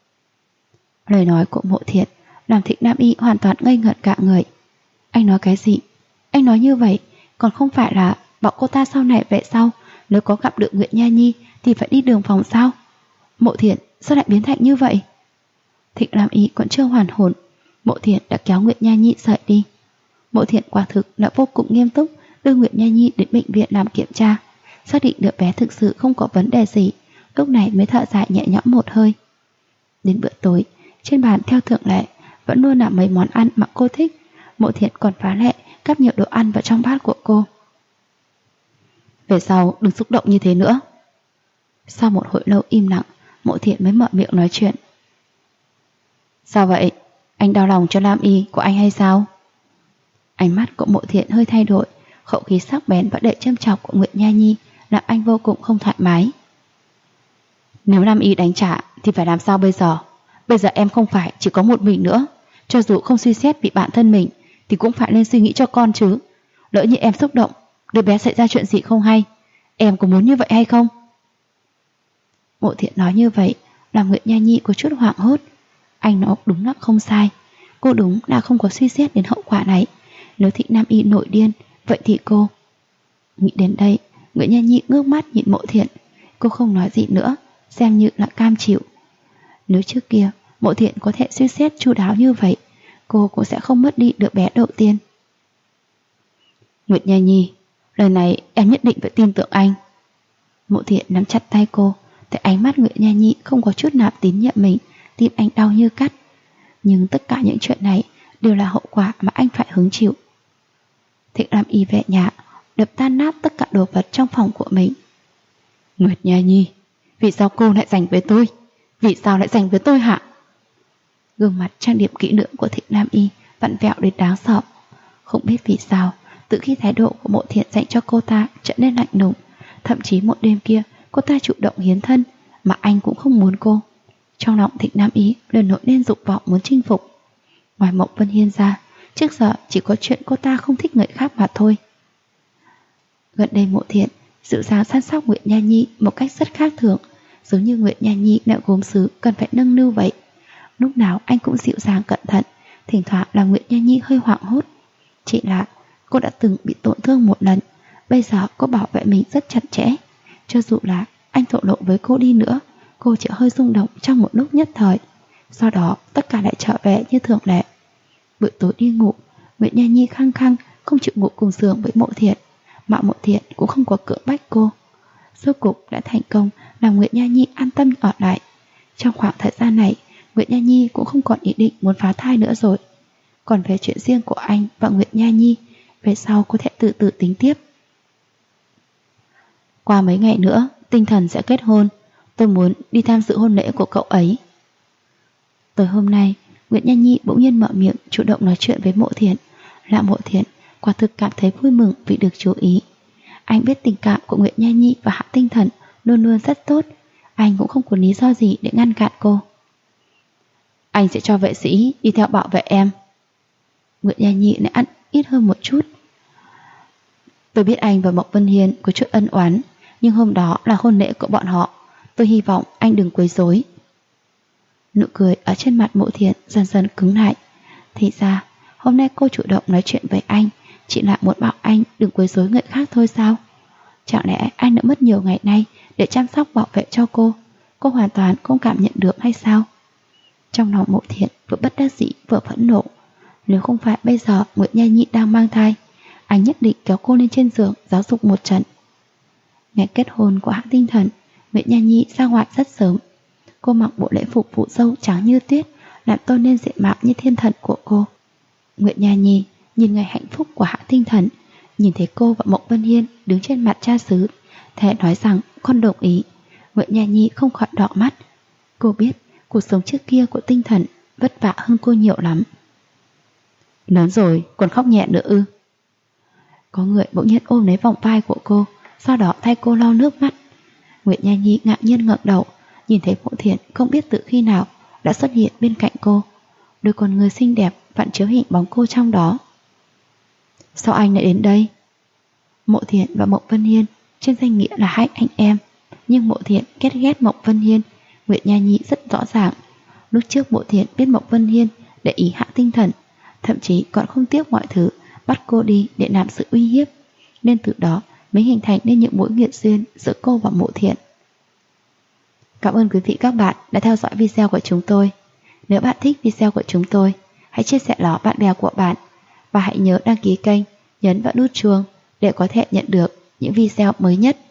Lời nói của Mộ Thiện làm Thịnh Nam Y hoàn toàn ngây ngẩn cả người. Anh nói cái gì? Anh nói như vậy còn không phải là bảo cô ta sau này về sau nếu có gặp được Nguyệt Nha Nhi thì phải đi đường vòng sao? Mộ Thiện sao lại biến thành như vậy? Thịnh Nam Y còn chưa hoàn hồn, Mộ Thiện đã kéo Nguyệt Nha Nhi sợi đi. Mộ Thiện quả thực đã vô cùng nghiêm túc đưa Nguyệt Nha Nhi đến bệnh viện làm kiểm tra, xác định đứa bé thực sự không có vấn đề gì, lúc này mới thở dài nhẹ nhõm một hơi. Đến bữa tối, trên bàn theo thường lệ vẫn luôn là mấy món ăn mà cô thích. Mộ Thiện còn phá lệ gắp nhiều đồ ăn vào trong bát của cô. Về sau đừng xúc động như thế nữa. Sau một hồi lâu im lặng, Mộ Thiện mới mở miệng nói chuyện. Sao vậy? Anh đau lòng cho Lam Y của anh hay sao? Ánh mắt của Mộ Thiện hơi thay đổi, khẩu khí sắc bén và đầy châm chọc của Nguyệt Nha Nhi làm anh vô cùng không thoải mái. Nếu Lam Y đánh trả thì phải làm sao bây giờ? Bây giờ em không phải chỉ có một mình nữa. Cho dù không suy xét vì bản thân mình thì cũng phải nên suy nghĩ cho con chứ. Lỡ như em xúc động, đứa bé xảy ra chuyện gì không hay. Em có muốn như vậy hay không? Mộ Thiện nói như vậy làm Nguyệt Nha Nhi có chút hoảng hốt. Anh nói đúng là không sai. Cô đúng là không có suy xét đến hậu quả này. Nếu Thịnh Nam Y nổi điên, vậy thì cô... Nghĩ đến đây, Nguyệt Nha Nhi ngước mắt nhìn Mộ Thiện. Cô không nói gì nữa, xem như là cam chịu. Nếu trước kia Mộ Thiện có thể suy xét chu đáo như vậy, cô cũng sẽ không mất đi đứa bé đầu tiên. Nguyệt Nha Nhi, lần này em nhất định phải tin tưởng anh. Mộ Thiện nắm chặt tay cô, thấy ánh mắt Nguyệt Nha Nhi không có chút nào tín nhiệm mình, tim anh đau như cắt. Nhưng tất cả những chuyện này đều là hậu quả mà anh phải hứng chịu. Thịnh Lam Y về nhà, đập tan nát tất cả đồ vật trong phòng của mình. Nguyệt Nha Nhi, vì sao cô lại giành với tôi? Vì sao lại giành với tôi hả? Gương mặt trang điểm kỹ lưỡng của Thịnh Lam Y vặn vẹo đến đáng sợ. Không biết vì sao, từ khi thái độ của Mộ Thiện dành cho cô ta trở nên lạnh lùng, thậm chí một đêm kia cô ta chủ động hiến thân mà anh cũng không muốn cô. Trong lòng Thịnh Nam Y liền nổi lên dục vọng muốn chinh phục. Ngoài Mộng Vân Hiên ra, trước giờ chỉ có chuyện cô ta không thích người khác mà thôi. Gần đây Mộ Thiện dịu dàng săn sóc Nguyệt Nha Nhi một cách rất khác thường, giống như Nguyệt Nha Nhi đã gốm sứ cần phải nâng niu vậy. Lúc nào anh cũng dịu dàng cẩn thận, thỉnh thoảng làm Nguyệt Nha Nhi hơi hoảng hốt. Chỉ là cô đã từng bị tổn thương một lần, bây giờ cô bảo vệ mình rất chặt chẽ. Cho dù là anh thổ lộ với cô đi nữa, cô chỉ hơi rung động trong một lúc nhất thời. Sau đó tất cả lại trở về như thường lệ. Buổi tối đi ngủ, Nguyệt Nha Nhi khăng khăng không chịu ngủ cùng giường với Mộ Thiện, mà Mộ Thiện cũng không có cưỡng bách cô. Rốt cục đã thành công làm Nguyệt Nha Nhi an tâm ở lại. Trong khoảng thời gian này, Nguyệt Nha Nhi cũng không còn ý định muốn phá thai nữa rồi. Còn về chuyện riêng của anh và Nguyệt Nha Nhi, về sau có thể từ từ tính tiếp. Qua mấy ngày nữa, Tinh Thần sẽ kết hôn. Tôi muốn đi tham dự hôn lễ của cậu ấy. Tối hôm nay, Nguyệt Nha Nhi bỗng nhiên mở miệng chủ động nói chuyện với Mộ Thiện. Là Mộ Thiện quả thực cảm thấy vui mừng vì được chú ý. Anh biết tình cảm của Nguyệt Nha Nhi và Hạ Tinh Thần luôn luôn rất tốt. Anh cũng không có lý do gì để ngăn cản cô. Anh sẽ cho vệ sĩ đi theo bảo vệ em. Nguyệt Nha Nhi lại ăn ít hơn một chút. Tôi biết anh và Mộng Vân Hiên có chút ân oán, nhưng hôm đó là hôn lễ của bọn họ. Tôi hy vọng anh đừng quấy rối. Nụ cười ở trên mặt Mộ Thiện dần dần cứng lại. Thì ra hôm nay cô chủ động nói chuyện với anh chỉ là muốn bảo anh đừng quấy rối người khác thôi sao? Chẳng lẽ anh đã mất nhiều ngày nay để chăm sóc bảo vệ cho cô hoàn toàn không cảm nhận được hay sao? Trong lòng Mộ Thiện vừa bất đắc dĩ vừa phẫn nộ. Nếu không phải bây giờ Nguyệt Nha Nhi đang mang thai, anh nhất định kéo cô lên trên giường giáo dục một trận. Ngày kết hôn của Hạ Tinh Thần, Nguyệt Nha Nhi ra ngoài rất sớm. Cô mặc bộ lễ phục phụ dâu trắng như tuyết, làm tôn lên diện mạo như thiên thần của cô. Nguyệt Nha Nhi nhìn ngày hạnh phúc của Hạ Tinh Thần, nhìn thấy cô và Mộng Vân Hiên đứng trên mặt cha xứ, thề nói rằng con đồng ý. Nguyễn Nha Nhi không khỏi đỏ mắt. Cô biết cuộc sống trước kia của Tinh Thần vất vả hơn cô nhiều lắm. Lớn rồi còn khóc nhẹ nữa ư? Có người bỗng nhiên ôm lấy vòng vai của cô, sau đó thay cô lau nước mắt. Nguyễn Nha Nhi ngạc nhiên ngẩng đầu, nhìn thấy Mộ Thiện không biết từ khi nào đã xuất hiện bên cạnh cô. Đôi con người xinh đẹp vặn chiếu hình bóng cô trong đó. Sao anh lại đến đây? Mộ Thiện và Mộng Vân Hiên trên danh nghĩa là hai anh em, nhưng Mộ Thiện ghét Mộng Vân Hiên. Nguyệt Nha Nhi rất rõ ràng. Lúc trước Mộ Thiện biết Mộng Vân Hiên để ý Hạ Tinh Thần, thậm chí còn không tiếc mọi thứ bắt cô đi để làm sự uy hiếp, nên từ đó mới hình thành nên những mối nghiệt duyên giữa cô và Mộ Thiện. Cảm ơn quý vị các bạn đã theo dõi video của chúng tôi. Nếu bạn thích video của chúng tôi, hãy chia sẻ nó bạn bè của bạn và hãy nhớ đăng ký kênh, nhấn vào nút chuông để có thể nhận được những video mới nhất.